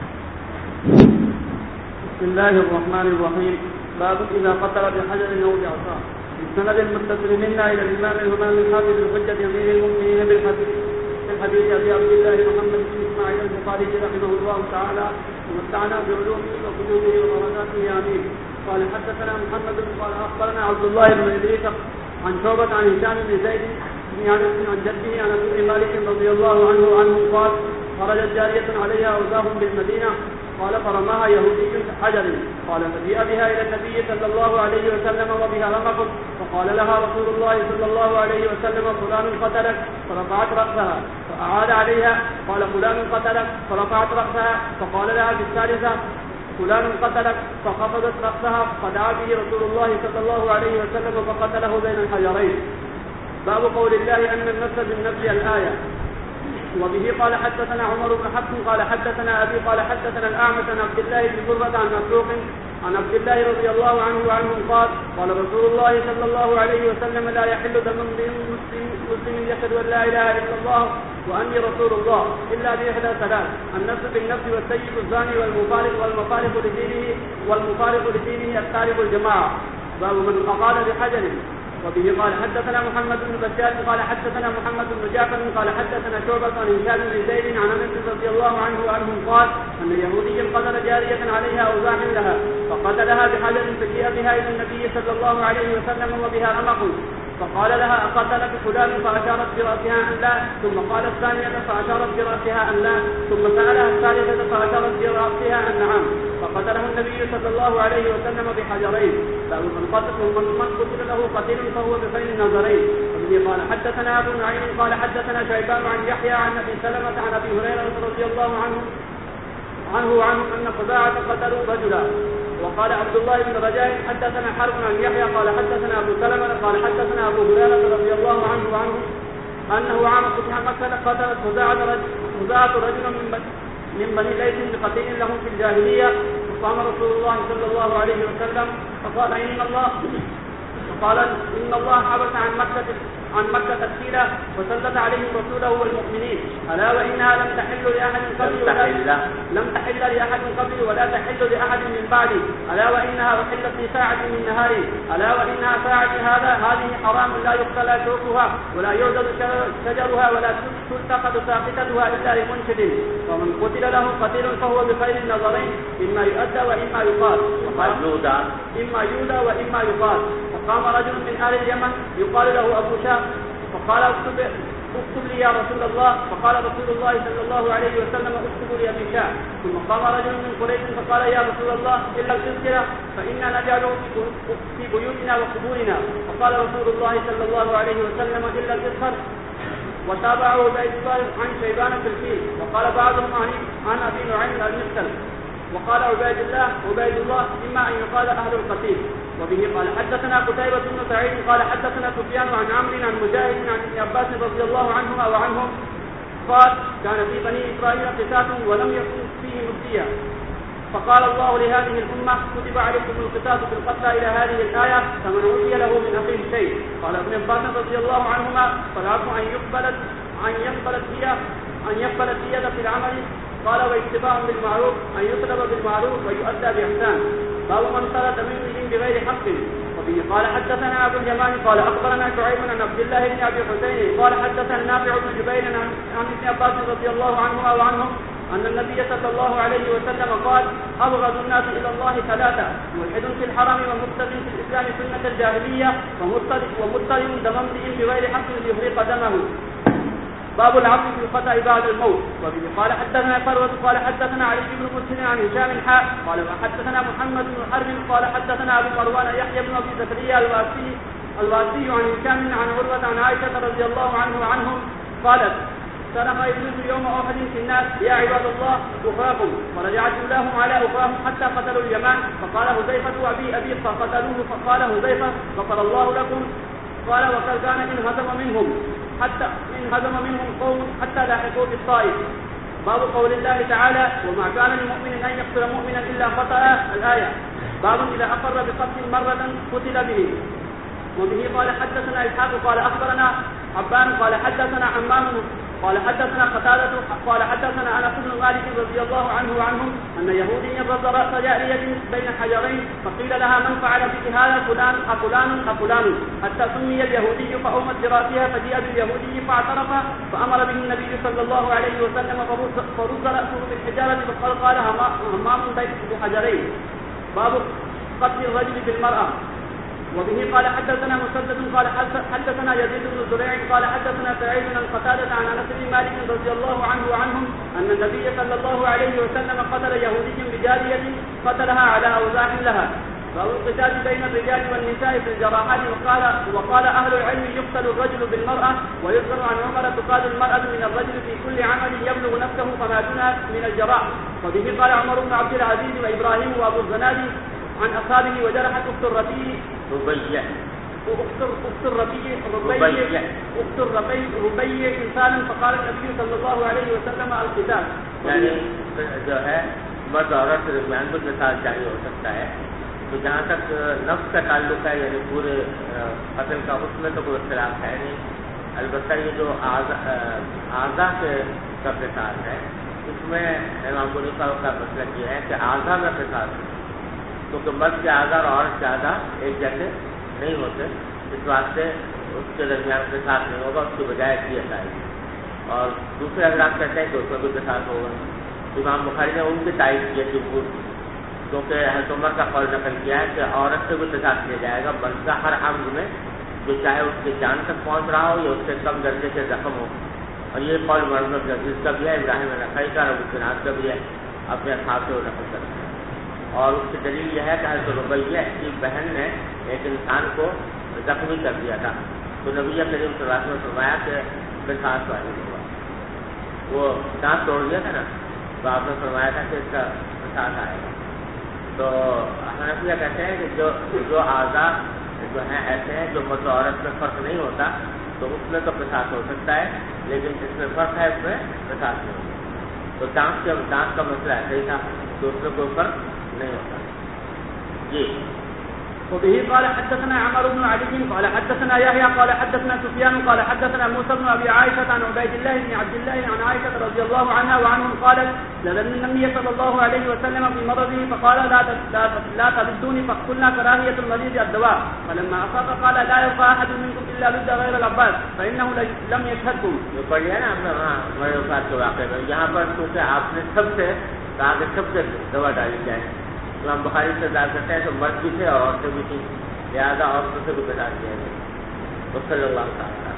بسم الله الرحمن الرحيم. باب إذا قتل بحجر أو بعصا. بالسند المتصل منا إلى الإمام الإمام الحافظ الحجة أمير المؤمنين بالحديث أبي عبد الله محمد بن إسماعيل البخاري رحمه الله تعالى ومتعنا بعلومه وكتبه وبركاته آمين. قال حدثنا محمد قال أخبرنا عبد الله بن إدريس عن شعبة عن هشام بن زيد بن أنس عن جده عن أبي مالك رضي الله عنه قال خرجت جارية عليها أوزاهم بالمدينة قال فرماها يهودي حجر قال فجيء بها إلى النبي صلى الله عليه وسلم وبها رمق فقال لها رسول الله صلى الله عليه وسلم فلان قتلك فرفعت رأسها فأعاد عليها قال فلان قتلك فرفعت رأسها فقال لها في الثالثة فلان قتلك فخفضت رأسها فدعا به رسول الله صلى الله عليه وسلم فقتله بين الحجرين. باب قول الله أن النفس بالنفس الآية. وبه قال حدثنا عمر بن حفص قال حدثنا أبي قال حدثنا الأعمش عن عبد الله بن قرة عن مسروق عن عبد الله رضي الله عنه قال قال رسول الله صلى الله عليه وسلم لا يحل دم مسلم يشهد أن لا إله إلا الله وأني رسول الله إلا بإحدى ثلاث النفس بالنفس والسيد الزاني والمفارق لدينه التارك الجماعة. باب من قال بحجر. وبه قال حدثنا محمد بن بشار قال حدثنا محمد بن جعفر قال حدثنا شعبة عن هشام بن زيد عن انس رضي الله عنه قال ان يهوديا قتل جارية عليها اوزاع لها فقتلها بحجر فجيء بها الى النبي صلى الله عليه وسلم وبها رمق فقال لها أقتلك فلان؟ فأشارت برأسها أن لا. ثم قال الثانية فأشارت برأسها أن لا. ثم سألها الثالثة فأشارت برأسها أن نعم. فقتله النبي صلى الله عليه وسلم بحجرين. من قتل له قتيل فهو بخير النظرين. وبه قال حدثنا أبو نعيم قال حدثنا شيبان عن يحيى عن أبي سلمة عن أبي هريرة رضي الله عنه أن خزاعة قتلوا رجلا. وقال عبد الله بن رجاء حدثنا حرب عن يحيى قال حدثنا أبو سلمة قال حدثنا أبو هريرة رضي الله عنه أنه عام فتح مكة قتلت خزاعة رجلا من بني ليث بقتيل لهم في الجاهلية. فقام رسول الله صلى الله عليه وسلم فقال إن الله حبس عن مكة السيلة وسلط عليهم رسوله والمؤمنين. ألا وإنها لم تحل لأحد قبلي ولا تحل لأحد من بعدي. ألا وإنها أحلت في ساعة من نهاري. ألا وإنها ساعة هذه حرام لا يقتلى شوكها ولا يعضد شجرها ولا تلتقط ساقطتها إلا لمنشد. ومن قتل له قتيل فهو بخير النظرين إما يؤدى وإما يقال. إما يودى وإما يقال. فقام رجل من أهل اليمن يقال له أبو شاه فقال اكتب لي يا رسول الله. فقال رسول الله صلى الله عليه وسلم اكتب لي أبي شاه. ثم قام رجل من قريش فقال يا رسول الله إلا التذكرة فإنا نجعله في بيوتنا وقبورنا. فقال رسول الله صلى الله عليه وسلم إلا الإسخر. وتابعه عبيد الله عن شيبان في الفيل. وقال بعضهم عن أبي نعيم المثل. وقال عبيد الله إما أن يقال أهل القتيل. وبه قال حدثنا قتيبة بن سعيد قال حدثنا سفيان عن عمرو عن مجاهد عن ابن عباس رضي الله عنهما وعنهم قال كان في بني إسرائيل قصاص ولم يكن فيه مفتيا. فقال الله لهذه الأمة كتب عليكم القصاص في القتلى إلى هذه الآية فمن أوتي له من أخيه شيء. قال ابن عباس رضي الله عنهما فالعفو أن يقبل الدية في العمل. قال واتباع بالمعروف أن يطلب بالمعروف ويؤدى بإحسان. باب من طلب منه بغير حق. وبه قال حدثنا أبو اليمان قال أخبرنا شعيب عن عبد الله بن أبي حسين قال حدثنا نافع بن جبير عن ابن عباس رضي الله عنهما وعنهم أن النبي صلى الله عليه وسلم قال أبغض الناس إلى الله ثلاثة: ملحد في الحرم ومبتغ في الإسلام سنة الجاهلية ومضطرب دم امرئ بغير حق ليحرق دمه. باب العفو في الخطأ بعد الموت. وبه قال حدثنا فروة قال حدثنا علي بن مسلم عن هشام حاء قال وحدثنا محمد بن حرب قال حدثنا أبو مروان يحيى بن أبي زكريا الواسي عن هشام عن عروة عن عائشة رضي الله عنه وعنهم قالت سلم إبليس يوم أحد في الناس يا عباد الله أخاكم فرجعت أولاهم على أخاهم حتى قتلوا اليمان. فقال حذيفة أبي فقتلوه. فقال حذيفة غفر الله لكم. قال وقد كان إن هزم منهم قوم حتى لاحقوا بالطائف. باب قول الله تعالى وما كان لمؤمن أن يقتل مؤمنا إلا خطأ الآية. باب إذا أقر بقتل مرة قتل به. وبه قال حدثنا إسحاق قال أخبرنا عبان قال حدثنا حمام قال حدثنا قتادة قال حدثنا أنس بن مالك رضي الله عنه وعنهم أن يهوديا رد رأس جارية بين حجرين فقيل لها من فعل بك هذا فلان حتى سمي اليهودي فأومت برأسها فجاء باليهودي فاعترف فأمر به النبي صلى الله عليه وسلم فرد رأسه بالحجارة فقال همام بحجرين. باب قتل الرجل بالمرأة. وبه قال حدثنا مسدد قال حدثنا يزيد بن زريع قال حدثنا سعيد عن قتادة عن أنس بن مالك رضي الله عنه وعنهم أن النبي صلى الله عليه وسلم قتل يهودي بجارية قتلها على أوزاع لها. باب القتال بين الرجال والنساء في الجراحات. وقال أهل العلم يقتل الرجل بالمرأة. ويذكر عن عمر تقال المرأة من الرجل في كل عمل يبلغ نفسه فما دون من الجراح. وبه قال عمر بن عبد العزيز وإبراهيم وأبو الزنادي عن أصحابه وجرحت أخت الربيع إنسانا فقال النبي صلى الله عليه وسلم القتال. یعنی جو ہے مرد عورت کے درمیان بھی قتال جاری ہو سکتا ہے. تو جہاں تک نفس کا تعلق ہے یعنی پورے قتل کا اس میں تو کوئی اختلاف ہے نہیں. البتہ یہ جو اعضاء کے قتال ہے اس میں امام حنیفہ کا مسئلہ یہ ہے کہ اعضاء میں قتال ہے کیونکہ مرد کے اعضاء اور عورت کے اعضاء ایک جیسے نہیں ہوتے. اس واسطے اس کے درمیان قصاص نہیں ہوگا, اس کی بجائے دیت آئے گی. اور دوسرے حضرات کہتے ہیں کہ اس میں بھی قصاص ہوگا. امام بخاری نے ان کی تائید کی ہے جمہور, کیونکہ حضرت عمر کا قول نقل کیا ہے کہ عورت سے بھی قصاص لیا جائے گا, مرد کا ہر عمد میں جو چاہے اس کے جان تک پہنچ رہا ہو یا اس سے کم درجے کے زخم ہو. اور یہ قول مرزب عزیز کا بھی ہے، ابراہیم نخعی کا، ابو کناد کا بھی ہے، اپنے اصحاب سے وہ نقل کرتے ہیں. اور اس کی دلیل یہ ہے کہ حضرت ربیہ کی بہن نے ایک انسان کو زخمی کر دیا تھا، تو نبی کریم صلی اللہ علیہ وسلم نے فرمایا کہ قصاص واجب ہوگا. وہ دانت توڑ دیا تھا نا، تو آپ نے فرمایا تھا کہ اس کا قصاص آئے گا. تو حنفیہ کہتے ہیں کہ جو اعضاء جو ہیں ایسے ہیں جو مرد و عورت میں فرق نہیں ہوتا تو اس میں تو قصاص ہو سکتا ہے، لیکن جس میں فرق ہے اس میں قصاص نہیں ہوتا. تو دانت کا مسئلہ ایسا ہی تھا تو اس میں کوئی فرق نہیں ہوتا. جی. وبه قال حدثنا عمر بن علي قال حدثنا يحيى قال حدثنا سفيان قال حدثنا موسى بن ابي عائشه عن عبيد الله بن عبد الله عن عائشه رضي الله عنها وعنهم قالت نزل النبي صلى الله عليه وسلم في مرضه فقال لا تلدوني فقلنا كراهيه المريض الدواء فلما افاق قال لا يرفع احد منكم الا لد غير العباس فانه لم يشهدكم. جو پڑھ لیا نا ہم نے وہاں مرے وفات کے واقعے میں، یہاں پر کیونکہ آپ نے سب سے کہا کہ سب سے دوا ڈالی جائے. امام بخاری سے ذکر کرتے ہیں تو مرد بھی تھے اور عورتیں بھی تھیں، لہٰذا عورتوں سے بھی بتا دیا گیا. صلی اللہ تعالیٰ